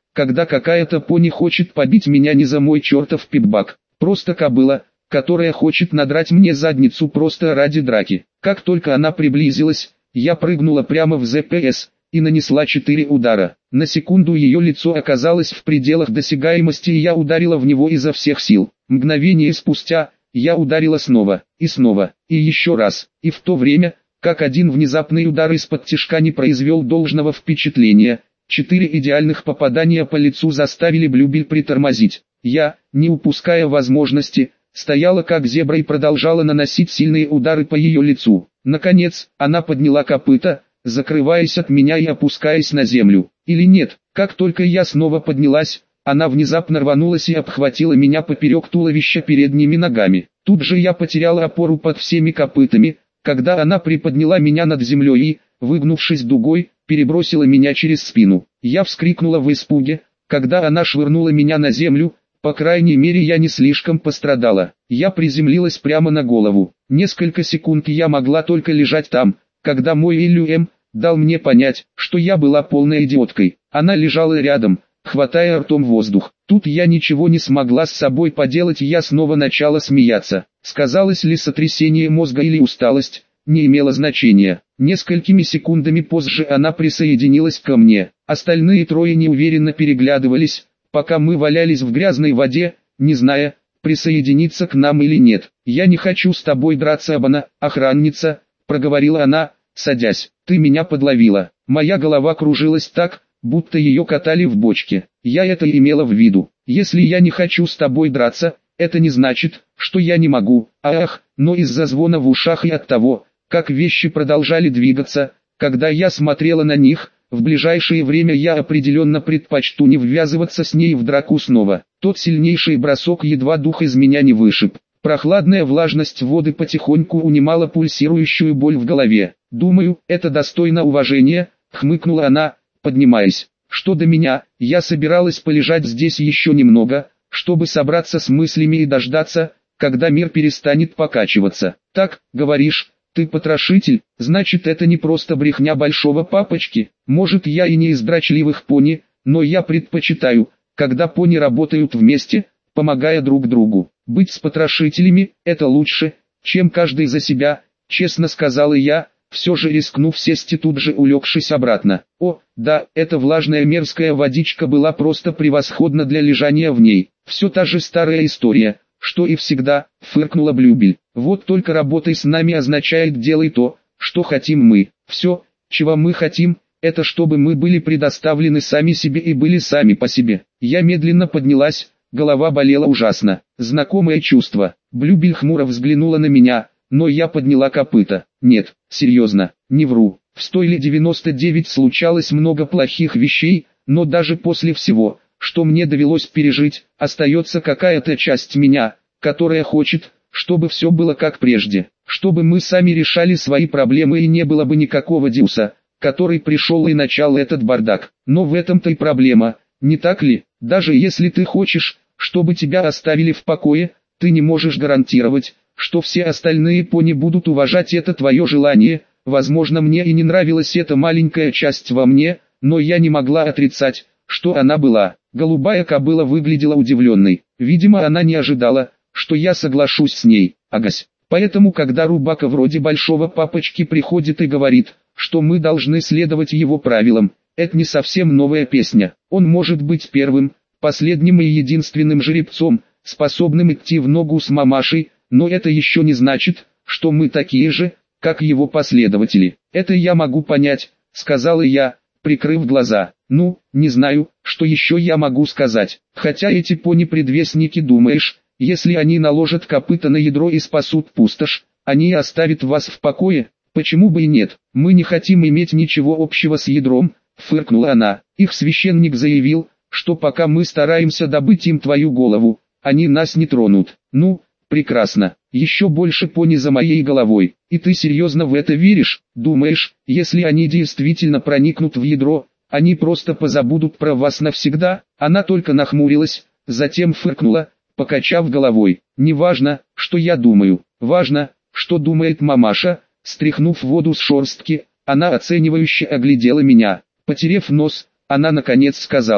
когда какая-то пони хочет побить меня не за мой чертов пипбак, просто кобыла, которая хочет надрать мне задницу просто ради драки. Как только она приблизилась, я прыгнула прямо в зэ пэ эс и нанесла четыре удара. На секунду ее лицо оказалось в пределах досягаемости, и я ударила в него изо всех сил. Мгновение спустя я ударила снова, и снова, и еще раз, и в то время, как один внезапный удар из-под тишка не произвел должного впечатления, четыре идеальных попадания по лицу заставили Блюбель притормозить. Я, не упуская возможности, стояла как зебра и продолжала наносить сильные удары по ее лицу. Наконец, она подняла копыта, закрываясь от меня и опускаясь на землю. Или нет, как только я снова поднялась, она внезапно рванулась и обхватила меня поперек туловища передними ногами. Тут же я потеряла опору под всеми копытами, когда она приподняла меня над землей и, выгнувшись дугой, перебросила меня через спину. Я вскрикнула в испуге, когда она швырнула меня на землю. По крайней мере, я не слишком пострадала. Я приземлилась прямо на голову. Несколько секунд я могла только лежать там, когда мой Илюэм дал мне понять, что я была полной идиоткой. Она лежала рядом, хватая ртом воздух. Тут я ничего не смогла с собой поделать, и я снова начала смеяться. Сказалось ли сотрясение мозга или усталость, не имело значения. Несколькими секундами позже она присоединилась ко мне. Остальные трое неуверенно переглядывались, пока мы валялись в грязной воде, не зная, присоединиться к нам или нет. «Я не хочу с тобой драться, Абана, охранница», — проговорила она, садясь. «Ты меня подловила». Моя голова кружилась так, будто ее катали в бочке. Я это имела в виду. «Если я не хочу с тобой драться, это не значит, что я не могу». Ах, но из-за звона в ушах и от того, как вещи продолжали двигаться, когда я смотрела на них, в ближайшее время я определенно предпочту не ввязываться с ней в драку снова. Тот сильнейший бросок едва дух из меня не вышиб. Прохладная влажность воды потихоньку унимала пульсирующую боль в голове. «Думаю, это достойно уважения», — хмыкнула она, поднимаясь. «Что до меня, я собиралась полежать здесь еще немного, чтобы собраться с мыслями и дождаться, когда мир перестанет покачиваться. Так, говоришь, ты потрошитель, значит это не просто брехня большого папочки. Может, я и не из дрочливых пони, но я предпочитаю, когда пони работают вместе, помогая друг другу. Быть с потрошителями – это лучше, чем каждый за себя», – честно сказала я, все же рискнув сесть и тут же улегшись обратно. О, да, эта влажная мерзкая водичка была просто превосходна для лежания в ней. Все та же старая история, что и всегда, фыркнула Блюбель. Вот только работай с нами означает делай то, что хотим мы. Все, чего мы хотим, это чтобы мы были предоставлены сами себе и были сами по себе. Я медленно поднялась, голова болела ужасно. Знакомое чувство. Блюбель хмуро взглянула на меня, но я подняла копыта. Нет, серьезно, не вру. В стойле девяносто девять случалось много плохих вещей, но даже после всего, что мне довелось пережить, остается какая-то часть меня, которая хочет, чтобы все было как прежде, чтобы мы сами решали свои проблемы и не было бы никакого Диуса, который пришел и начал этот бардак. Но в этом-то и проблема, не так ли? Даже если ты хочешь, чтобы тебя оставили в покое, ты не можешь гарантировать, что все остальные пони будут уважать это твое желание. Возможно, мне и не нравилась эта маленькая часть во мне, но я не могла отрицать, что она была. Голубая кобыла выглядела удивленной. Видимо, она не ожидала, что я соглашусь с ней. Агась. Поэтому, когда рубака вроде большого папочки приходит и говорит, что мы должны следовать его правилам, это не совсем новая песня. Он может быть первым, последним и единственным жеребцом, способным идти в ногу с мамашей, но это еще не значит, что мы такие же, как его последователи. Это я могу понять, сказала я, прикрыв глаза. Ну, не знаю, что еще я могу сказать. Хотя эти пони-предвестники, думаешь, если они наложат копыта на ядро и спасут пустошь, они оставят вас в покое? Почему бы и нет? Мы не хотим иметь ничего общего с ядром, фыркнула она. Их священник заявил, что пока мы стараемся добыть им твою голову, они нас не тронут. Ну, прекрасно. Еще больше пони за моей головой. И ты серьезно в это веришь? Думаешь, если они действительно проникнут в ядро, они просто позабудут про вас навсегда? Она только нахмурилась, затем фыркнула, покачав головой. Не важно, что я думаю. Важно, что думает мамаша. Стряхнув воду с шерстки, она оценивающе оглядела меня. Потерев нос, она наконец сказала: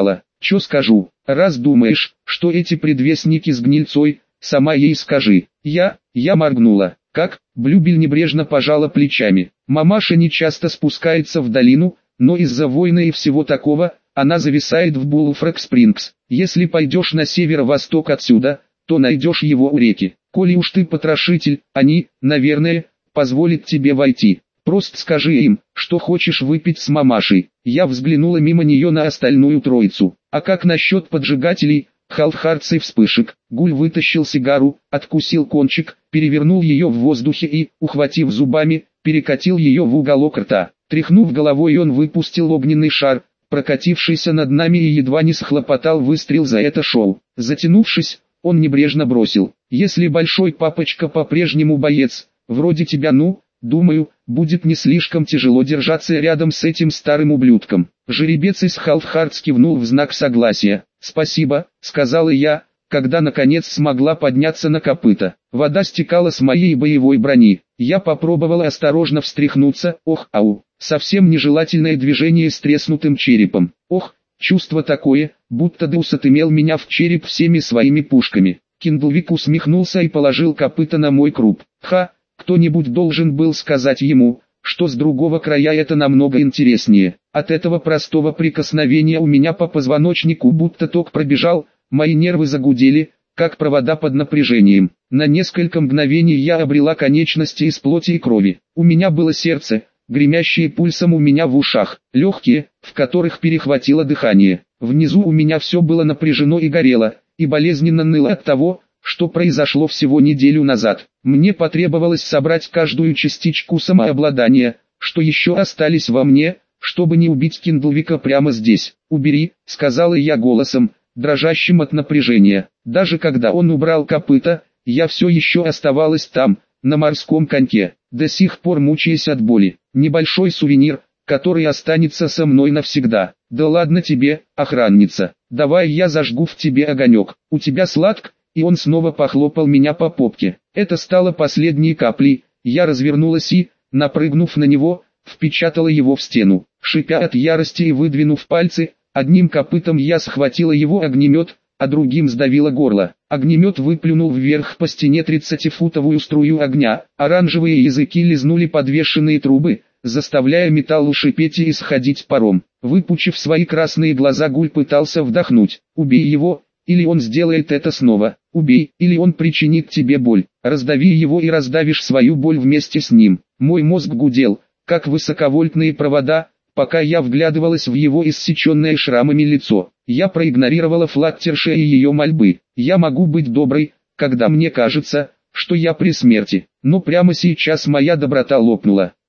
Чё скажу? Раз думаешь, что эти предвестники с гнильцой, сама ей скажи. Я, я моргнула. Как? Блюбель небрежно пожала плечами. Мамаша не часто спускается в долину, но из-за войны и всего такого, она зависает в Булфрэг-Спрингс. Если пойдешь на северо-восток отсюда, то найдешь его у реки. Коли уж ты потрошитель, они, наверное, позволят тебе войти. Просто скажи им, что хочешь выпить с мамашей. Я взглянула мимо нее на остальную троицу. А как насчет поджигателей, халфхардцев и вспышек? Гуль вытащил сигару, откусил кончик, перевернул ее в воздухе и, ухватив зубами, перекатил ее в уголок рта. Тряхнув головой, он выпустил огненный шар, прокатившийся над нами, и едва не схлопотал выстрел за это шоу. Затянувшись, он небрежно бросил: «Если большой папочка по-прежнему боец, вроде тебя, ну, думаю, будет не слишком тяжело держаться рядом с этим старым ублюдком». Жеребец из Халфхардс кивнул в знак согласия. «Спасибо», — сказала я, когда наконец смогла подняться на копыта. Вода стекала с моей боевой брони. Я попробовала осторожно встряхнуться. Ох, ау, совсем нежелательное движение с треснутым черепом. Ох, чувство такое, будто Деус отымел меня в череп всеми своими пушками. Киндлвик усмехнулся и положил копыта на мой круп. Ха, кто-нибудь должен был сказать ему, что с другого края это намного интереснее. От этого простого прикосновения у меня по позвоночнику будто ток пробежал, мои нервы загудели, как провода под напряжением. На несколько мгновений я обрела конечности из плоти и крови. У меня было сердце, гремящее пульсом у меня в ушах, легкие, в которых перехватило дыхание. Внизу у меня все было напряжено и горело, и болезненно ныло от того, что произошло всего неделю назад. Мне потребовалось собрать каждую частичку самообладания, что еще остались во мне, чтобы не убить Киндлвика прямо здесь. «Убери», — сказала я голосом, дрожащим от напряжения. Даже когда он убрал копыта, я все еще оставалась там, на морском коньке, до сих пор мучаясь от боли. Небольшой сувенир, который останется со мной навсегда. «Да ладно тебе, охранница, давай я зажгу в тебе огонек, у тебя сладко?» И он снова похлопал меня по попке. Это стало последней каплей. Я развернулась и, напрыгнув на него, впечатала его в стену. Шипя от ярости и выдвинув пальцы, одним копытом я схватила его огнемет, а другим сдавила горло. Огнемет выплюнул вверх по стене тридцатифутовую струю огня. Оранжевые языки лизнули подвешенные трубы, заставляя металл шипеть и исходить паром. Выпучив свои красные глаза, Гуль пытался вдохнуть. «Убей его, или он сделает это снова. Убей, или он причинит тебе боль. Раздави его и раздавишь свою боль вместе с ним». Мой мозг гудел, как высоковольтные провода, пока я вглядывалась в его иссеченное шрамами лицо. Я проигнорировала Флаттерши и ее мольбы. Я могу быть доброй, когда мне кажется, что я при смерти, но прямо сейчас моя доброта лопнула.